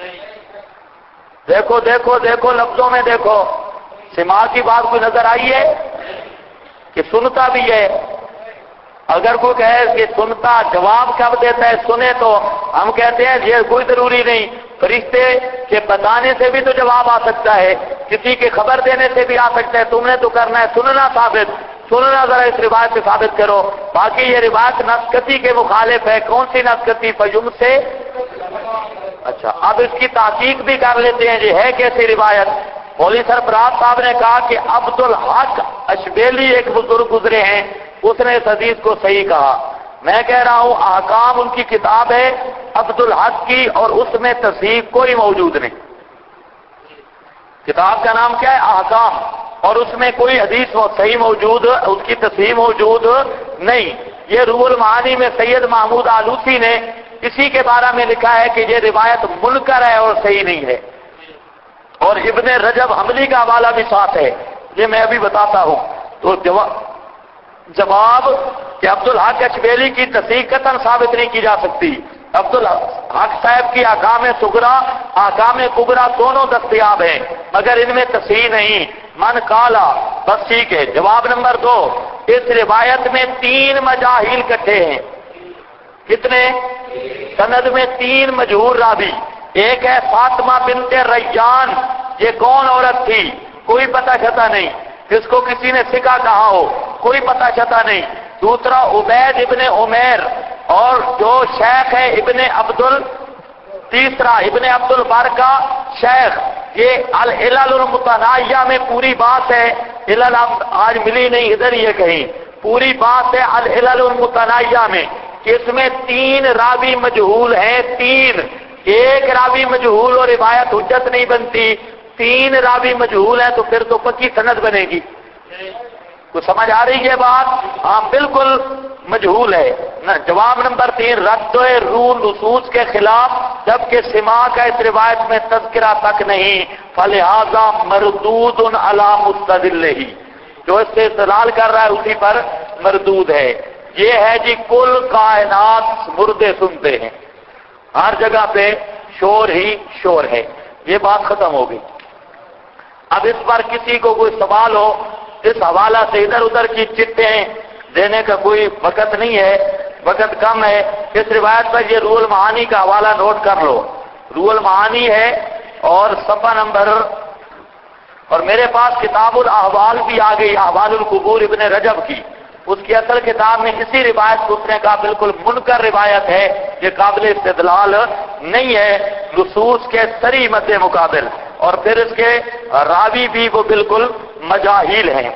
دیکھو دیکھو دیکھو لفظوں میں دیکھو، سماع کی بات کوئی نظر آئی ہے کہ سنتا بھی ہے؟ اگر کوئی کہے کہ سنتا جواب کب دیتا ہے سنے تو ہم کہتے ہیں یہ کوئی ضروری نہیں، فرشتے کے بتانے سے بھی تو جواب آ سکتا ہے، کسی کی خبر دینے سے بھی آ سکتا ہے. تم نے تو کرنا ہے سننا ثابت، سننا ذرا اس روایت سے ثابت کرو. باقی یہ روایت نسکتی کے مخالف ہے. کون سی نسکتی؟ فیوم سے. اچھا اب اس کی تحقیق بھی کر لیتے ہیں یہ ہے کیسی روایت. مولوی سرفراز صاحب نے کہا کہ عبدالحق اشبیلی ایک بزرگ گزرے ہیں، اس نے اس حدیث کو صحیح کہا. میں کہہ رہا ہوں احکام ان کی کتاب ہے عبدالحق کی اور اس میں تصحیح کوئی موجود نہیں. کتاب کا نام کیا ہے؟ احکام، اور اس میں کوئی حدیث صحیح موجود، اس کی تصحیح موجود نہیں. یہ روح المعانی میں سید محمود آلوسی نے اسی کے بارے میں لکھا ہے کہ یہ روایت منکر ہے اور صحیح نہیں ہے. اور ابن رجب حنبلی کا حوالہ بھی ساتھ ہے، یہ میں ابھی بتاتا ہوں. تو جواب کہ عبدالحق اشبیلی کی تصحیح قطعاً ثابت نہیں کی جا سکتی. عبدالحق صاحب کی احکام صغریٰ احکام کبریٰ دونوں دستیاب ہیں مگر ان میں تصحیح نہیں. من قالا بس ٹھیک ہے. جواب نمبر 2، اس روایت میں 3 مجاہیل کٹھے ہیں. کتنے؟ سند میں 3 مجہول راوی. ایک ہے فاطمہ بنت ریان، یہ کون عورت تھی؟ کوئی پتہ چتا نہیں. اس کو کسی نے سکا کہا ہو، کوئی پتہ چتا نہیں. دوسرا عبید ابن عمیر، اور جو شیخ ہے تیسرا ابن عبد البر کا شیخ. یہ العلل المتناہیہ میں پوری بات ہے. علل آج ملی نہیں، ادھر ہی ہے کہیں. پوری بات ہے العلل المتناہیہ میں کہ اس میں 3 راوی مجہول ہیں. 3، ایک راوی مجہول اور روایت حجت نہیں بنتی. 3 راوی مجہول ہیں تو پھر تو پکی سند بنے گی. تو سمجھ آ رہی ہے بات؟ ہاں بالکل مجہول ہے. جواب نمبر 3، رد روح نصوص کے خلاف جبکہ سماع کا اس روایت میں تذکرہ تک نہیں، فلہذا مردود علی مستدلہ، جو اس سے استدلال کر رہا ہے اسی پر مردود ہے. یہ ہے جی کل کائنات مردے سنتے ہیں، ہر جگہ پہ شور ہی شور ہے. یہ بات ختم ہو گئی. اب اس پر کسی کو کوئی سوال ہو، اس حوالہ سے ادھر ادھر کی چٹیں دینے کا کوئی وقت نہیں ہے، وقت کم ہے. اس روایت پر یہ روح المعانی کا حوالہ نوٹ کر لو. روح المعانی ہے اور صفحہ نمبر، اور میرے پاس کتاب الاحوال بھی آ گئی، احوال القبور ابن رجب کی. اس کی اصل کتاب میں اسی روایت کو اس نے کہا بالکل منکر روایت ہے، یہ قابل استدلال نہیں ہے نصوص کے صریح مد مقابل. اور پھر اس کے راوی بھی وہ بالکل مجاہیل ہیں.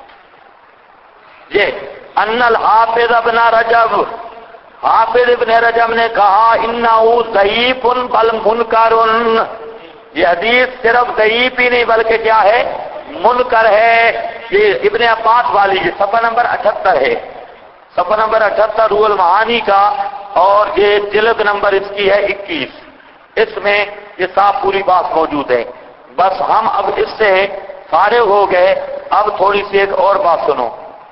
یہ ان الحافظ ابن رجب، حافظ ابن رجب نے کہا انہو ضعیف بل منکر، یہ حدیث صرف ضعیف ہی نہیں بلکہ کیا ہے؟ منکر ہے. یہ ابن عباس والی یہ صفحہ نمبر 78 ہے، صفحہ نمبر 78 روح المعانی کا، اور یہ جلد نمبر اس کی ہے 21. اس میں یہ صاف پوری بات موجود ہے. بس ہم اب اس سے فارغ ہو گئے. اب تھوڑی سی ایک اور بات سنو.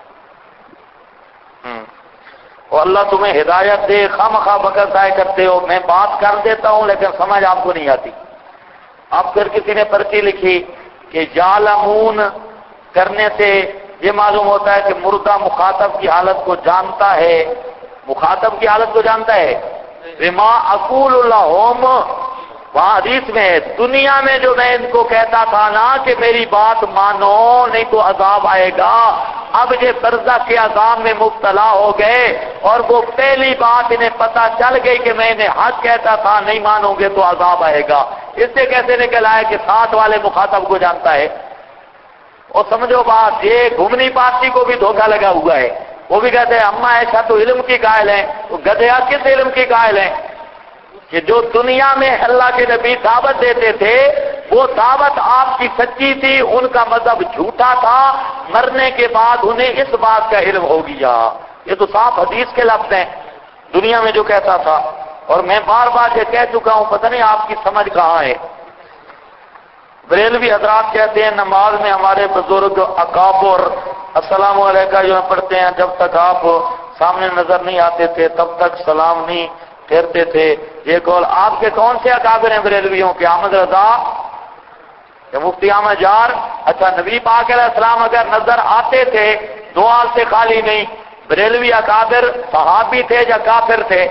اور اللہ تمہیں ہدایت دے. خواہ وقت ضائع کرتے ہو، میں بات کر دیتا ہوں لیکن سمجھ آپ کو نہیں آتی. اب پھر کسی نے پرچی لکھی کہ یعلمون کرنے سے یہ معلوم ہوتا ہے کہ مردہ مخاطب کی حالت کو جانتا ہے. مخاطب کی حالت کو جانتا ہے. بما اقول لهم، وہاں حدیث میں ہے دنیا میں جو میں ان کو کہتا تھا نا کہ میری بات مانو نہیں تو عذاب آئے گا، اب یہ برزخ کے عذاب میں مبتلا ہو گئے اور وہ پہلی بات انہیں پتہ چل گئی کہ میں انہیں حق کہتا تھا نہیں مانو گے تو عذاب آئے گا۔ اس سے کیسے نکل آئے کہ ساتھ والے مخاطب کو جانتا ہے؟ اور سمجھو بات، یہ گھمنی پارٹی کو بھی دھوکہ لگا ہوا ہے، وہ بھی کہتے ہیں اما ایسا تو علم کی قائل ہیں، تو گدھیا کس علم کی قائل ہیں؟ کہ جو دنیا میں اللہ کے نبی دعوت دیتے تھے وہ دعوت آپ کی سچی تھی، ان کا مذہب جھوٹا تھا، مرنے کے بعد انہیں اس بات کا علم ہو گیا۔ یہ تو صاف حدیث کے لفظ ہیں، دنیا میں جو کہتا تھا۔ اور میں بار بار یہ کہہ چکا ہوں، پتہ نہیں آپ کی سمجھ کہاں ہے۔ بریلوی حضرات کہتے ہیں نماز میں ہمارے بزرگ اکابر السلام علیکم جو پڑھتے ہیں، جب تک آپ سامنے نظر نہیں آتے تھے تب تک سلام نہیں پھیرتے تھے۔ یہ قول آپ کے کون سے اکابر ہیں بریلویوں کے؟ احمد رضا یا مفتی احمد جار؟ اچھا، نبی پاک علیہ السلام اگر نظر آتے تھے دعا سے خالی نہیں، بریلوی اکابر صحابی تھے یا کافر تھے؟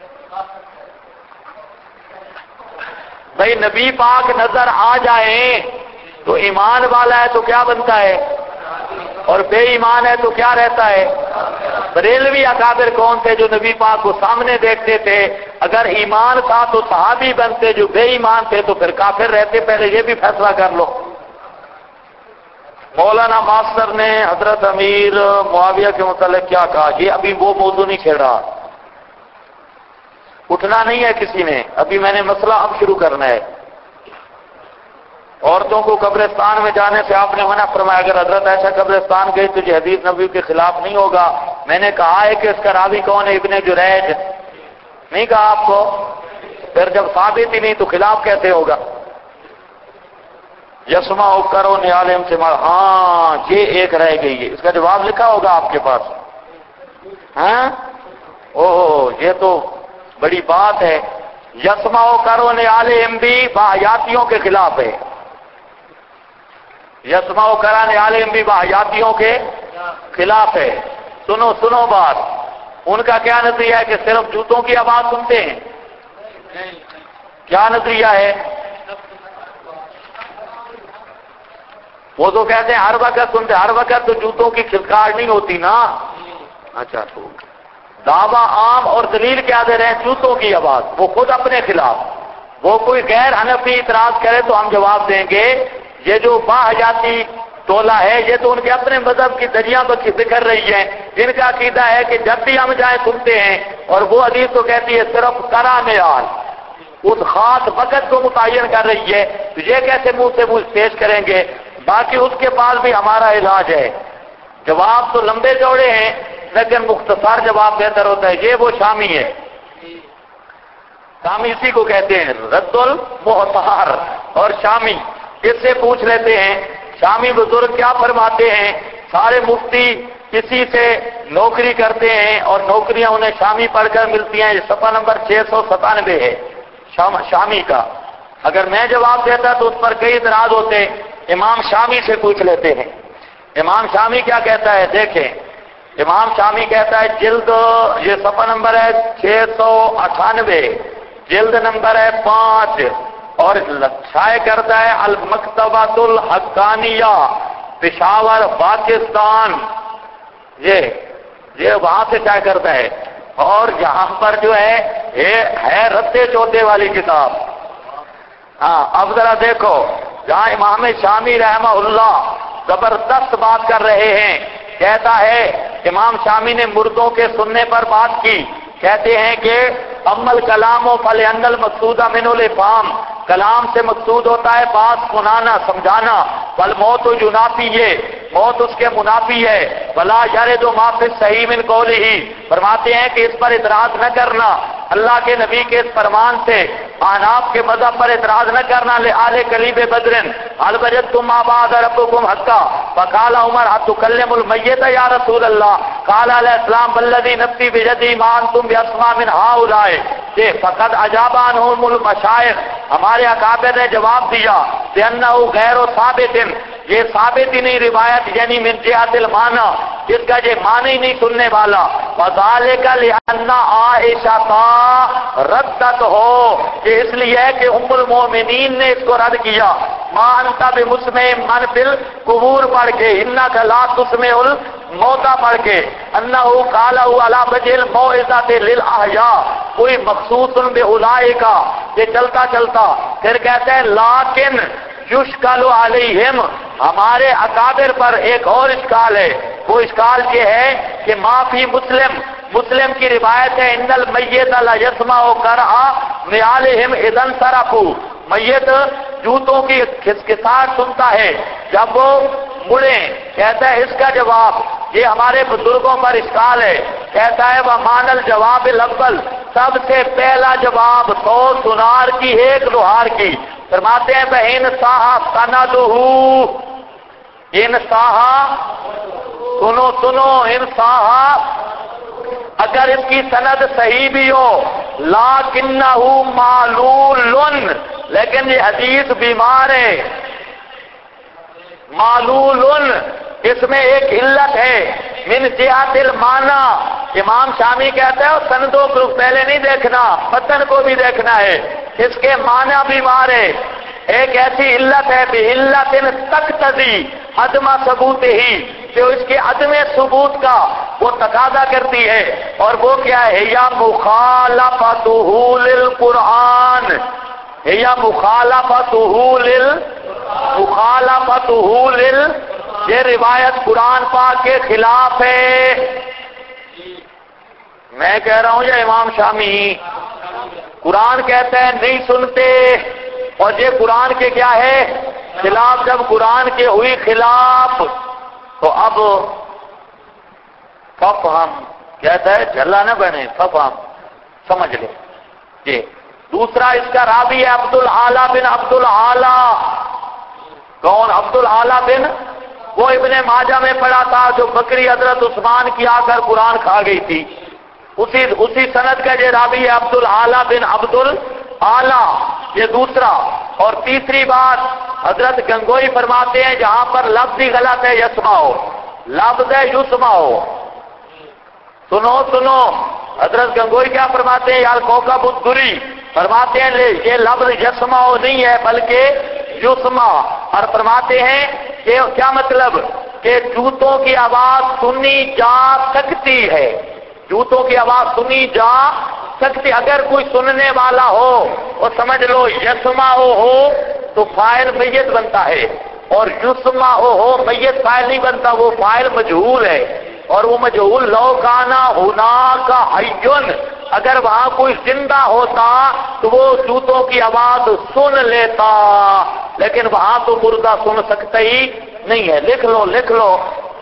بھئی نبی پاک نظر آ جائیں تو ایمان والا ہے تو کیا بنتا ہے، اور بے ایمان ہے تو کیا رہتا ہے؟ بریلوی اکابر کون تھے؟ جو نبی پاک کو سامنے دیکھتے تھے، اگر ایمان تھا تو صحابی بنتے، جو بے ایمان تھے تو پھر کافر رہتے۔ پہلے یہ بھی فیصلہ کر لو۔ مولانا ماسٹر نے حضرت امیر معاویہ کے متعلق کیا کہا؟ یہ ابھی وہ موضوع نہیں چھیڑا، اٹھنا نہیں ہے کسی نے، ابھی میں نے مسئلہ اب شروع کرنا ہے۔ عورتوں کو قبرستان میں جانے سے آپ نے منع فرمایا، اگر حضرت عائشہ قبرستان گئی تو یہ حدیث نبوی کے خلاف نہیں ہوگا۔ میں نے کہا ہے کہ اس کا راوی کون ہے؟ ابن جریج۔ نہیں کہا آپ کو؟ پھر جب ثابت ہی نہیں تو خلاف کیسے ہوگا؟ یسما کرو نیالم سے ہاں یہ ایک رہ گئی ہے، اس کا جواب لکھا ہوگا آپ کے پاس؟ ہاں یہ تو بڑی بات ہے۔ یسما کرو نیالم بھی باحیاتیوں کے خلاف ہے، یسما کرانے عالم بھی باحیاتیوں کے خلاف ہے۔ سنو بات، ان کا کیا نظریہ ہے کہ صرف جوتوں کی آواز سنتے ہیں؟ کیا نظریہ ہے؟ وہ تو کہتے ہیں ہر وقت سنتے، ہر وقت تو جوتوں کی کھلکار نہیں ہوتی نا۔ اچھا، تو دعویٰ عام اور دلیل کیا دے رہے ہیں؟ جوتوں کی آواز، وہ خود اپنے خلاف۔ وہ کوئی غیر حنفی اعتراض کرے تو ہم جواب دیں گے یہ جو باحیاتی ٹولہ ہے یہ تو ان کے اپنے مذہب کی دجیاں بکھر رہی ہے، جن کا عقیدہ ہے کہ جب بھی ہم جائیں سنتے ہیں، اور وہ حدیث تو کہتی ہے صرف کرانے آل اس خاص وقت کو متعین کر رہی ہے، تو یہ کیسے منہ سے منہ پیش کریں گے؟ باقی اس کے پاس بھی ہمارا علاج ہے۔ جواب تو لمبے چوڑے ہیں لیکن مختصر جواب بہتر ہوتا ہے۔ یہ وہ شامی ہے، شامی اسی کو کہتے ہیں رد المحتار اور شامی۔ اس سے پوچھ لیتے ہیں شامی بزرگ کیا فرماتے ہیں؟ سارے مفتی کسی سے نوکری کرتے ہیں اور نوکریاں انہیں شامی پڑھ کر ملتی ہیں۔ یہ صفحہ نمبر 697 ہے شامی کا۔ اگر میں جواب دیتا تو اس پر کئی اعتراض ہوتے، امام شامی سے پوچھ لیتے ہیں۔ امام شامی کیا کہتا ہے دیکھیں، امام شامی کہتا ہے جلد، یہ صفحہ نمبر ہے 698، جلد نمبر ہے 5، اور شائع کرتا ہے المکتبۃ الحقانیہ پشاور پاکستان، یہ وہاں سے شائع کرتا ہے۔ اور یہاں پر جو ہے یہ ہے رتے چوتھے والی کتاب۔ ہاں اب ذرا دیکھو، جہاں امام شامی رحمہ اللہ زبردست بات کر رہے ہیں، کہتا ہے امام شامی نے مردوں کے سننے پر بات کی، کہتے ہیں کہ امل کلام و فلان المقصود من الافہام، کلام سے مقصود ہوتا ہے بات سنانا سمجھانا، والموت ینافی، یہ موت اس کے منافی ہے، ولا یرد ما فی الصحیح من قولہ، فرماتے ہیں کہ اس پر اعتراض نہ کرنا، اللہ کے نبی کے اس فرمان سے احناف کے مذہب پر اعتراض نہ کرنا، لآل قلیب بدرن هل وجدتم ما بعد ربكم حقا، فقال عمر اتکلم المیت یا رسول اللہ، قال علیہ السلام والذی نفسی بیدی ما انتم باسماء من هؤلاء، کہ فقد اجاب عنہم المشائخ، ہمارے اکابر نے جواب دیا کہ انہ غیر ثابت، یہ ثابت ہی نہیں روایت، یعنی من جہت المعنی، اس کا یہ معنی نہیں سننے والا. وذالک لأن عائشہ ردت ہو، یہ اس لیے ہے کہ ام المومنین نے اس کو رد کیا. ما انت بمسمع من فی القبور پڑھ کے، انک لا تسمع الموتى پڑھ کے، انہ قالہ علی وجہ الموعظۃ للاحیاء، کوئی مخصوص باولئک، یہ چلتا چلتا پھر کہتے ہیں لیکن یشکل علیہم، ہمارے اکابر پر ایک اور اشکال ہے. وہ اشکال یہ ہے کہ ما فی مسلم کی روایت ہے ان المیت لا یسمع قرأ نعالہم اذا انصرفوا، میت جوتوں کی کھسکساہٹ سنتا ہے جب وہ مڑے. کہتا ہے اس کا جواب، یہ ہمارے بزرگوں پر اشکال ہے. کہتا ہے ومان الجواب الاول، سب سے پہلا جواب 100 سنار کی 1 لوہار کی. فرماتے ہیں بہن صاحب سندہ، ان صاحب سنو ان صاحب، اگر اس کی سند صحیح بھی ہو، لیکنہ معلول، لیکن یہ حدیث بیمار ہے. معلول، اس میں ایک علت ہے. من جہت المعنی، امام شامی کہتا ہے سندوں کو پہلے نہیں دیکھنا، متن کو بھی دیکھنا ہے. اس کے معنی بیمار ہے. ایک ایسی علت ہے بعلت تقتضی عدم ثبوت ہی، جو اس کے عدم ثبوت کا وہ تقاضا کرتی ہے. اور وہ کیا ہے؟ یا مخالفتہ للقرآن، یا مخالفتہ یہ روایت قرآن پاک کے خلاف ہے. میں کہہ رہا ہوں یا امام شامی؟ قرآن کہتے ہیں نہیں سنتے، اور یہ قرآن کے کیا ہے؟ خلاف. جب قرآن کے ہوئی خلاف تو اب ففہم، کہتا ہے جھلا نہ بنے، ففہم سمجھ لے. یہ دوسرا اس کا راوی ہے عبد العالی بن عبد العالی. کون عبد العالی بن؟ وہ ابن ماجہ میں پڑھا تھا جو بکری حضرت عثمان کی آ کر قرآن کھا گئی تھی. اسی سند کا یہ راوی ہے عبد العالی بن عبد العالی. یہ دوسرا. اور تیسری بات حضرت گنگوئی فرماتے ہیں جہاں پر لفظ ہی غلط ہے یسمعو، لفظ ہے یسمعو. سنو حضرت گنگوئی کیا فرماتے ہیں؟ یا کوکب الدری فرماتے ہیں یہ لفظ یسمعو نہیں ہے بلکہ یسمع. اور فرماتے ہیں کہ کیا مطلب؟ کہ جوتوں کی آواز سنی جا سکتی ہے، جوتوں کی آواز سنی جا سکتی. اگر کوئی سننے والا ہو اور سمجھ لو یسمع ہو تو فاعل میت بنتا ہے، اور یسمع ہو میت فاعل نہیں بنتا، وہ فاعل مجہول ہے. اور وہ مجہول لو کانا ہناک حیٌ، اگر وہاں کوئی زندہ ہوتا تو وہ جوتوں کی آواز سن لیتا، لیکن وہاں تو مردہ سن سکتا ہی نہیں ہے. لکھ لو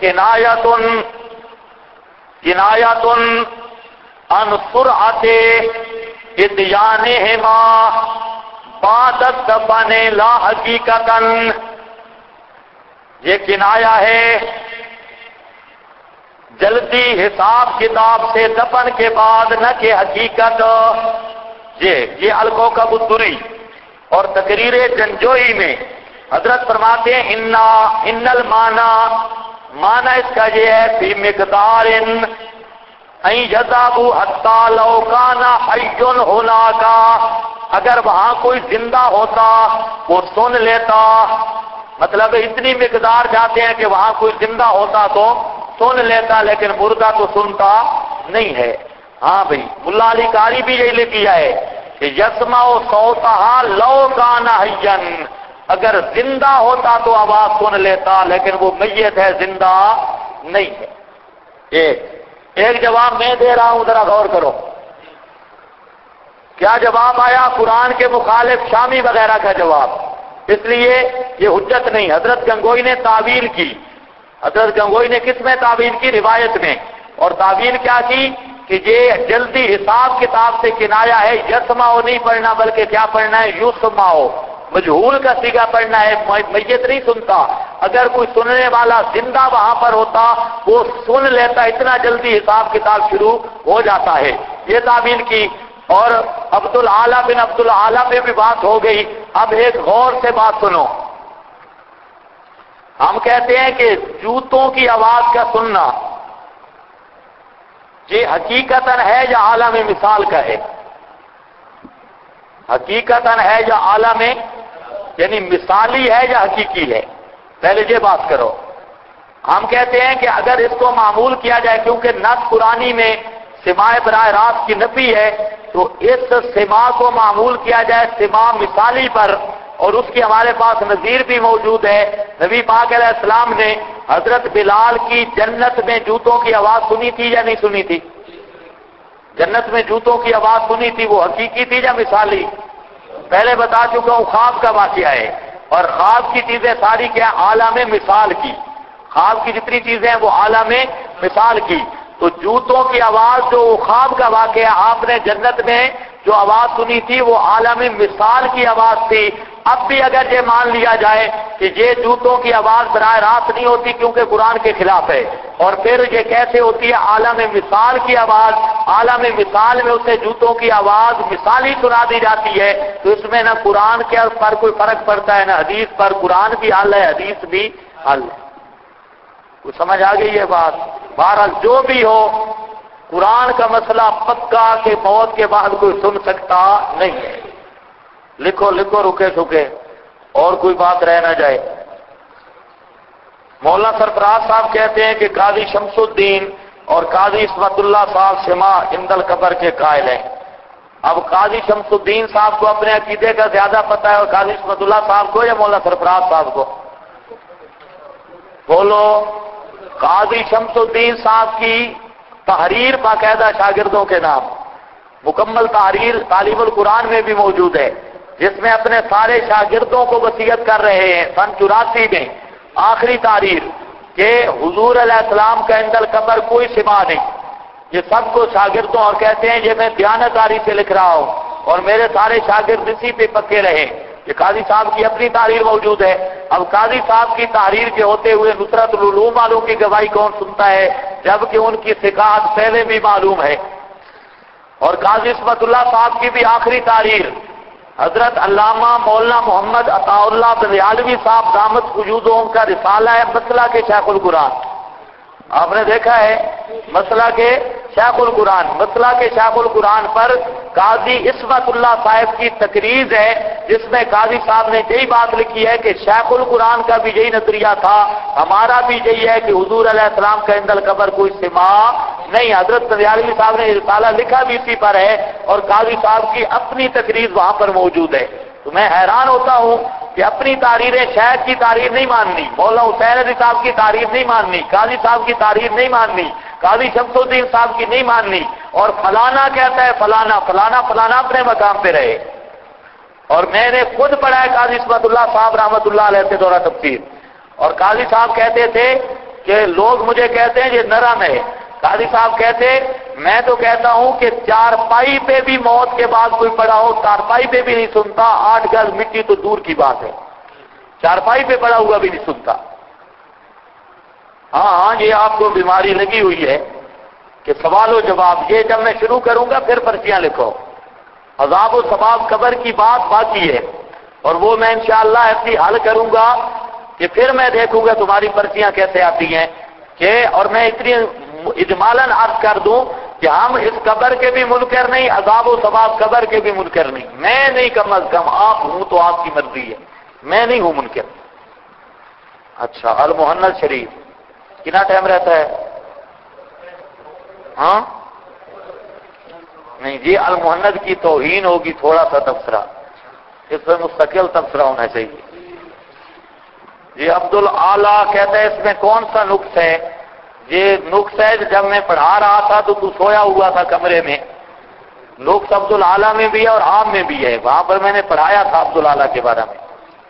کنایۃ عن سرعۃ اتیانہما بعد الدفن لا حقیقتاً، یہ کنایا ہے جلدی حساب کتاب سے دفن کے بعد، نہ کہ حقیقت. یہ الکوکب الدری. اور تقریر جنجوئی میں حضرت فرماتے ہیں ان المعنی اس کا یہ ہے فی مقدار ان یذهب حتی لو کان حی هناک، اگر وہاں کوئی زندہ ہوتا وہ سن لیتا. مطلب اتنی مقدار جاتے ہیں کہ وہاں کوئی زندہ ہوتا تو سن لیتا، لیکن مردہ تو سنتا نہیں ہے. ہاں بھائی، ملا علی قاری بھی یہی لکھا ہے کہ یسمع صوتها لو کان حیا، اگر زندہ ہوتا تو آواز سن لیتا، لیکن وہ میت ہے، زندہ نہیں ہے. ایک جواب میں دے رہا ہوں، ذرا غور کرو. کیا جواب آیا؟ قرآن کے مخالف شامی وغیرہ کا جواب. اس لیے یہ حجت نہیں. حضرت گنگوئی نے تعویل کی. حضرت گنگوئی نے کس میں تعویل کی؟ روایت میں. اور تعویل کیا کی کہ یہ جلدی حساب کتاب سے کنایا ہے. یسمعو نہیں پڑھنا بلکہ کیا پڑھنا ہے؟ یسمعو. مجہول کا صیغہ پڑھنا ہے، میت نہیں سنتا. اگر کوئی سننے والا زندہ وہاں پر ہوتا وہ سن لیتا، اتنا جلدی حساب کتاب شروع ہو جاتا ہے. یہ تعویل کی. اور عبد العالی بن عبد العالی پہ بھی بات ہو گئی. اب ایک غور سے بات سنو. ہم کہتے ہیں کہ جوتوں کی آواز کا سننا یہ حقیقتاً ہے یا عالم مثال کا ہے؟ حقیقتاً ہے یا عالم یعنی مثالی ہے یا حقیقی ہے؟ پہلے یہ بات کرو. ہم کہتے ہیں کہ اگر اس کو معمول کیا جائے، کیونکہ نص قرآنی میں سماع براہ راست کی نفی ہے، تو اس سماع کو معمول کیا جائے سماع مثالی پر، اور اس کی ہمارے پاس نظیر بھی موجود ہے. نبی پاک علیہ السلام نے حضرت بلال کی جنت میں جوتوں کی آواز سنی تھی یا نہیں سنی تھی؟ جنت میں جوتوں کی آواز سنی تھی، وہ حقیقی تھی یا مثالی؟ پہلے بتا چکا ہوں خواب کا واقعہ ہے، اور خواب کی چیزیں ساری کیا عالم مثال کی. خواب کی جتنی چیزیں ہیں وہ عالم مثال کی. تو جوتوں کی آواز جو خواب کا واقعہ آپ نے جنت میں جو آواز سنی تھی وہ عالم مثال کی آواز تھی. اب بھی اگر یہ مان لیا جائے کہ یہ جوتوں کی آواز براہ راست نہیں ہوتی کیونکہ قرآن کے خلاف ہے، اور پھر یہ کیسے ہوتی ہے عالم مثال کی آواز؟ عالم مثال میں اسے جوتوں کی آواز مثالی سنا دی جاتی ہے، تو اس میں نہ قرآن کے پر کوئی فرق پڑتا ہے نہ حدیث پر. قرآن بھی حل ہے، حدیث بھی حل ہے. کچھ سمجھ آ گئی یہ بات؟ بہرحال جو بھی ہو، قرآن کا مسئلہ پکا کہ موت کے بعد کوئی سن سکتا نہیں ہے. لکھو لکھو رکے سکے اور کوئی بات رہ نہ جائے. مولانا سرفراز صاحب کہتے ہیں کہ قاضی شمس الدین اور قاضی عصمت اللہ صاحب سماع عند القبر کے قائل ہیں. اب قاضی شمس الدین صاحب کو اپنے عقیدے کا زیادہ پتہ ہے، اور قاضی عصمت اللہ صاحب کو یا مولانا سرفراز صاحب کو؟ بولو. قاضی شمس الدین صاحب کی تحریر باقاعدہ شاگردوں کے نام، مکمل تحریر تعلیم القرآن میں بھی موجود ہے، جس میں اپنے سارے شاگردوں کو وصیت کر رہے ہیں. سن 84 میں آخری تحریر کہ حضور علیہ السلام کا عند القبر کوئی سماع نہیں. یہ سب کو شاگردوں، اور کہتے ہیں یہ میں دیانتداری سے لکھ رہا ہوں اور میرے سارے شاگرد اسی پہ پکے رہے. یہ قاضی صاحب کی اپنی تحریر موجود ہے. اب قاضی صاحب کی تحریر کے ہوتے ہوئے نصرت العلوم والوں کی گواہی کون سنتا ہے، جبکہ ان کی ثقات پہلے بھی معلوم ہے. اور قاضی عصمت اللہ صاحب کی بھی آخری تحریر حضرت علامہ مولانا محمد عطا اللہ بریالوی صاحب دامت وجودوں کا رسالہ ہے مسئلہ کے شیخ القرآن. آپ نے دیکھا ہے مسئلہ کے شیخ القرآن، مسئلہ کے شیخ القرآن پر قاضی عصمت اللہ صاحب کی تقریر ہے، جس میں قاضی صاحب نے یہی بات لکھی ہے کہ شیخ القرآن کا بھی یہی نظریہ تھا، ہمارا بھی یہی ہے کہ حضور علیہ السلام کا عند القبر کوئی سماع نہیں. حضرت بریالوی صاحب نے رسالہ لکھا بھی اسی پر ہے، اور قاضی صاحب کی اپنی تقریر وہاں پر موجود ہے. تو میں حیران ہوتا ہوں کہ اپنی تحریریں، شیخ کی تحریر نہیں ماننی، مولانا حسین علی صاحب کی تحریر نہیں ماننی، قاضی صاحب کی تحریر نہیں ماننی، قاضی شمس الدین صاحب کی نہیں ماننی، اور فلانا کہتا ہے فلانا فلانا فلانا اپنے مقام پہ رہے. اور میں نے خود پڑھا ہے قاضی عصمت اللہ صاحب رحمۃ اللہ علیہ سے دورہ تفسیر، اور قاضی صاحب کہتے تھے کہ لوگ مجھے کہتے ہیں یہ نرم ہے. قاضی صاحب کہتے میں تو کہتا ہوں کہ چارپائی پہ بھی موت کے بعد کوئی پڑا ہو، چارپائی پہ بھی نہیں سنتا، 8 گز مٹی تو دور کی بات ہے، چارپائی پہ پڑا ہوا بھی نہیں سنتا. ہاں یہ آپ کو بیماری لگی ہوئی ہے کہ سوال و جواب، یہ جب میں شروع کروں گا پھر پرچیاں لکھو. عذاب و ثواب قبر کی بات باقی ہے، اور وہ میں انشاءاللہ ایسی حل کروں گا کہ پھر میں دیکھوں گا تمہاری پرچیاں کیسے آتی ہیں. کہ اور میں اتنی اجمالاً عرض کر دوں کہ ہم اس قبر کے بھی منکر نہیں، عذاب و ثواب قبر کے بھی منکر نہیں. میں نہیں، کم از کم آپ ہوں تو آپ کی مرضی ہے، میں نہیں ہوں منکر. اچھا المحنت شریف کتنا ٹائم رہتا ہے؟ ہاں نہیں جی، المحنت کی توہین ہوگی، تھوڑا سا تبصرہ، اس میں مستقل تبصرہ ہونا چاہیے. جی عبد العالی کہتا ہے اس میں کون سا نقص ہے؟ یہ نقص ہے جب میں پڑھا رہا تھا تو سویا ہوا تھا کمرے میں. نقص عبد العالی میں بھی ہے اور عام میں بھی ہے، وہاں پر میں نے پڑھایا تھا عبد العالی کے بارے میں.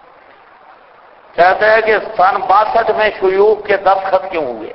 کہتا ہے کہ سن 62 میں شیوخ کے دستخط کیوں ہوئے؟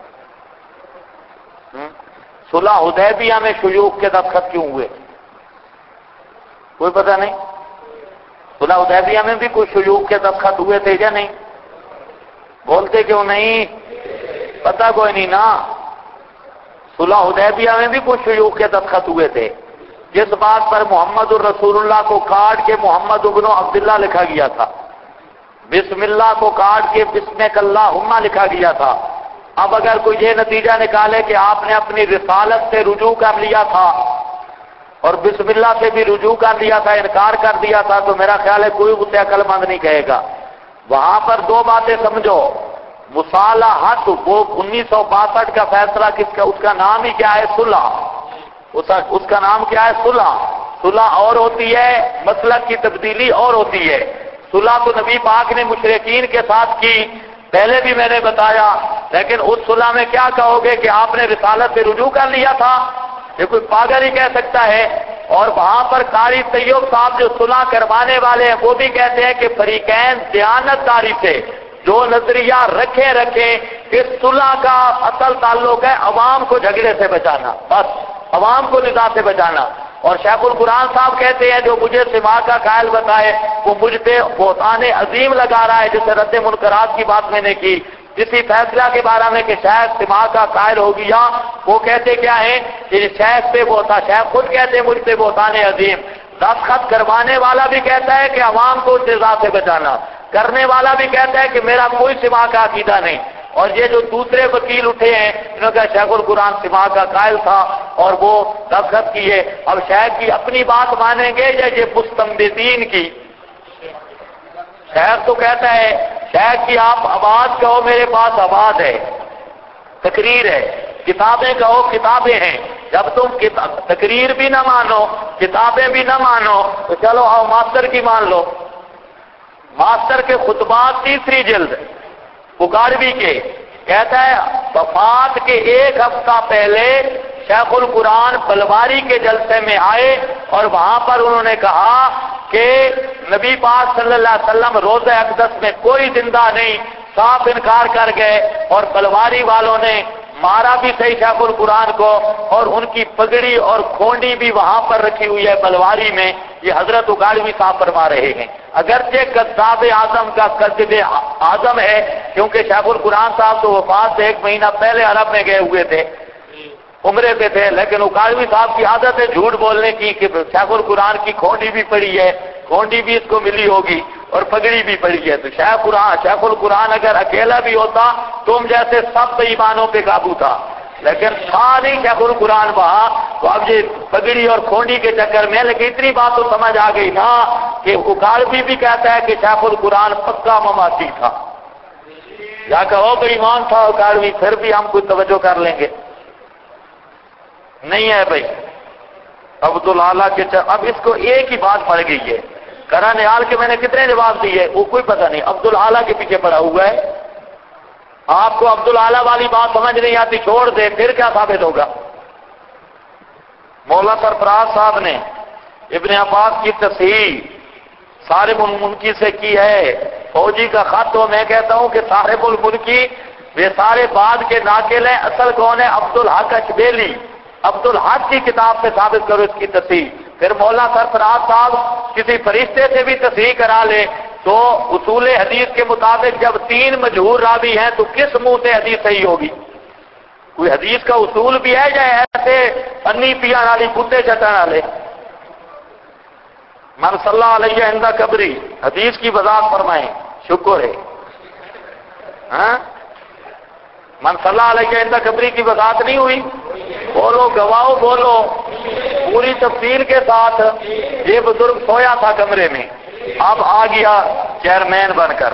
صلح حدیبیہ میں شیوخ کے دستخط کیوں ہوئے؟ کوئی پتہ نہیں؟ صلح حدیبیہ میں بھی کوئی شیوخ کے دستخط ہوئے تھے یا نہیں؟ بولتے کیوں نہیں؟ پتہ کوئی نہیں نا. صلح حدیبیہ میں بھی کچھ شیوخ کے دستخط ہوئے تھے، جس بات پر محمد الرسول اللہ کو کاٹ کے محمد ابن عبداللہ لکھا گیا تھا، بسم اللہ کو کاٹ کے بسمک اللہم لکھا گیا تھا، اب اگر کوئی یہ نتیجہ نکالے کہ آپ نے اپنی رسالت سے رجوع کر لیا تھا اور بسم اللہ سے بھی رجوع کر لیا تھا، انکار کر دیا تھا، تو میرا خیال ہے کوئی اسے عقل مند نہیں کہے گا۔ وہاں پر دو باتیں سمجھو، مصالحت وہ 1962 کا فیصلہ کس کا، اس کا نام ہی کیا ہے؟ صلح۔ اس کا نام کیا ہے؟ صلح۔ صلح اور ہوتی ہے، مسلک کی تبدیلی اور ہوتی ہے۔ صلح تو نبی پاک نے مشرکین کے ساتھ کی، پہلے بھی میں نے بتایا، لیکن اس صلح میں کیا کہو گے کہ آپ نے رسالت سے رجوع کر لیا تھا؟ یہ کوئی پاگل ہی کہہ سکتا ہے۔ اور وہاں پر قاری طیب صاحب جو صلح کروانے والے ہیں وہ بھی کہتے ہیں کہ فریقین دیانتداری سے جو نظریہ رکھیں اس صلح کا اصل تعلق ہے عوام کو جھگڑے سے بچانا، بس عوام کو نزاع سے بچانا۔ اور شیخ القرآن صاحب کہتے ہیں جو مجھے سماع کا قائل بتائے وہ مجھ پہ بہتان عظیم لگا رہا ہے، جسے رد منکرات کی بات میں نے کی، اسی فیصلہ کے بارے میں کہ شیخ سماع کا قائل ہو گیا، وہ کہتے کیا ہے کہ شیخ پہ بہتان، شیخ خود کہتے ہیں مجھ پہ بہتان عظیم۔ دستخط کروانے والا بھی کہتا ہے کہ عوام کو نزاع سے بچانا، کرنے والا بھی کہتا ہے کہ میرا کوئی سماع کا عقیدہ نہیں۔ اور یہ جو دوسرے وکیل اٹھے ہیں انہوں نے کہا شیخ القرآن سماع کا قائل تھا اور وہ دستخط کیے۔ اب شیخ کی اپنی بات مانیں گے یا یہ مستنبطین کی؟ شیخ تو کہتا ہے، شیخ کی آپ آواز کہو میرے پاس آواز ہے، تقریر ہے، کتابیں کہو کتابیں ہیں۔ جب تم تقریر بھی نہ مانو، کتابیں بھی نہ مانو، تو چلو آؤ ماسٹر کی مان لو۔ ماسٹر کے خطبات 3 جلد اگاڑوی کے، کہتا ہے وفات کے 1 ہفتہ پہلے شیخ القرآن بلواری کے جلسے میں آئے اور وہاں پر انہوں نے کہا کہ نبی پاک صلی اللہ علیہ وسلم روضہ اقدس میں کوئی زندہ نہیں، صاف انکار کر گئے، اور بلواری والوں نے مارا بھی صحیح شیخ القرآن کو، اور ان کی پگڑی اور کھونڈی بھی وہاں پر رکھی ہوئی ہے بلواری میں۔ یہ حضرت اگاڑوی صاحب فرما رہے ہیں، اگرچہ کذاب اعظم کا کذب اعظم ہے، کیونکہ شیخ القرآن صاحب تو وفات سے 1 مہینہ پہلے عرب میں گئے ہوئے تھے، عمرے پہ تھے، لیکن اگاڑوی صاحب کی عادت ہے جھوٹ بولنے کی کہ شیخ القرآن کی کھونڈی بھی پڑی ہے، کھونڈی بھی اس کو ملی ہوگی اور پگڑی بھی پڑی ہے۔ تو شیخ القرآن اگر اکیلا بھی ہوتا تم جیسے سب ایمانوں پہ قابو تھا، لیکن تھا نہیں شیخ القرآن وہاں، تو اب یہ پگڑی اور کھونڈی کے چکر میں، لیکن اتنی بات تو سمجھ آ گئی نا کہ اگاڑوی بھی کہتا ہے کہ شیخ القرآن پکا مماتی تھا، یا کہو کہ ایمان تھا اگاڑوی، پھر بھی ہم کوئی توجہ کر لیں گے، نہیں ہے بھائی۔ عبدالعالیٰ کے اب اس کو ایک ہی بات پڑ گئی ہے، کرا نہال کے میں نے کتنے جواب دیے وہ کوئی پتہ نہیں، عبدالعالیٰ کے پیچھے پڑا ہوا ہے۔ آپ کو عبدالعالیٰ والی بات سمجھ نہیں آتی، چھوڑ دے، پھر کیا ثابت ہوگا؟ مولا سرفراز صاحب نے ابن عباس کی تصحیح صارم المنکی سے کی ہے، فوجی کا خط تو میں کہتا ہوں کہ صارم المنکی یہ سارے بعد کے ناقل ہیں، اصل کون ہے؟ عبدالحق اشبیلی، عبدالحق کی کتاب سے ثابت کرو اس کی تصحیح۔ پھر مولا سرفراز صاحب کسی فرشتے سے بھی تصحیح کرا لے تو اصول حدیث کے مطابق جب 3 مجہور راوی ہیں تو کس منہ سے حدیث صحیح ہوگی؟ کوئی حدیث کا اصول بھی ہے یا ایسے انی پیا والی کتے چٹن والے؟ من صلی علیہ عند قبری، حدیث کی وضاحت فرمائیں، شکر ہے۔ ہاں من صلی علیہ عند قبری کی وضاحت نہیں ہوئی؟ بولو گواہو، بولو پوری تفصیل کے ساتھ۔ یہ بزرگ سویا تھا کمرے میں، اب آ گیا چیئرمین بن کر۔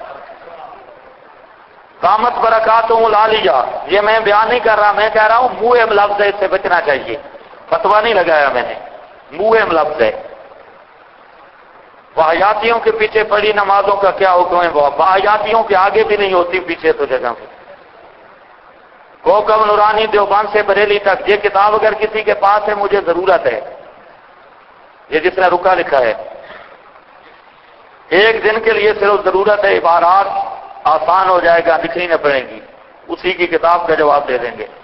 قامت برکاتہم العالیہ، یہ میں بیان نہیں کر رہا، میں کہہ رہا ہوں منہ لفظ ہے، اس سے بچنا چاہیے، فتویٰ نہیں لگایا میں نے، منہ لفظ ہے۔ واحیاتیوں کے پیچھے پڑی نمازوں کا کیا حکم ہے؟ واحیاتیوں کے آگے بھی نہیں ہوتی، پیچھے تو جگہ پہ۔ کوکب نورانی دیوبند سے بریلی تک، یہ کتاب اگر کسی کے پاس ہے مجھے ضرورت ہے، یہ جس نے رکا لکھا ہے، 1 دن کے لیے صرف ضرورت ہے، عبارات آسان ہو جائے گا، لکھنی نہ پڑیں گی، اسی کی کتاب کا جواب دے دیں گے۔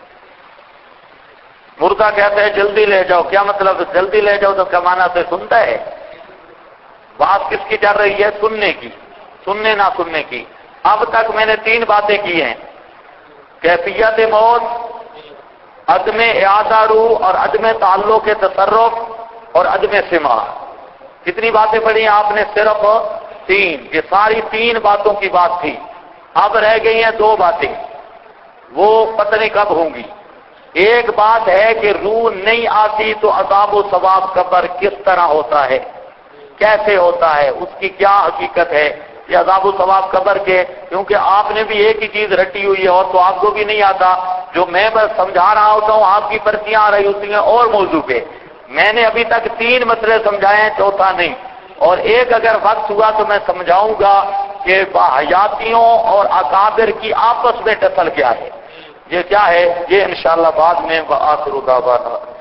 مردہ کہتا ہے جلدی لے جاؤ، کیا مطلب جلدی لے جاؤ تو کیا معنی سے سنتا ہے؟ بات کس کی چل رہی ہے؟ سننے کی، سننے نہ سننے کی۔ اب تک میں نے 3 باتیں کی ہیں، کیفیت موت، عدم اعادہ روح اور عدم تعلق کے تصرف اور عدم سماع۔ کتنی باتیں پڑھی آپ نے؟ صرف 3۔ یہ ساری 3 باتوں کی بات تھی، اب رہ گئی ہیں 2 باتیں۔ وہ پتہ نہیں کب ہوں گی۔ ایک بات ہے کہ روح نہیں آتی تو عذاب و ثواب قبر کس طرح ہوتا ہے، کیسے ہوتا ہے، اس کی کیا حقیقت ہے، یہ عذاب و ثواب قبر کے، کیونکہ آپ نے بھی ایک ہی چیز رٹی ہوئی ہے اور تو آپ کو بھی نہیں آتا، جو میں بس سمجھا رہا ہوتا ہوں آپ کی پرچیاں آ رہی ہوتی ہیں اور موضوع پہ۔ میں نے ابھی تک 3 مسئلے سمجھائے ہیں، چوتھا نہیں، اور ایک اگر وقت ہوا تو میں سمجھاؤں گا کہ حیاتیوں اور اکابر کی آپس میں ٹسل کیا ہے، یہ کیا ہے، یہ انشاءاللہ بعد میں وآخر دعوانا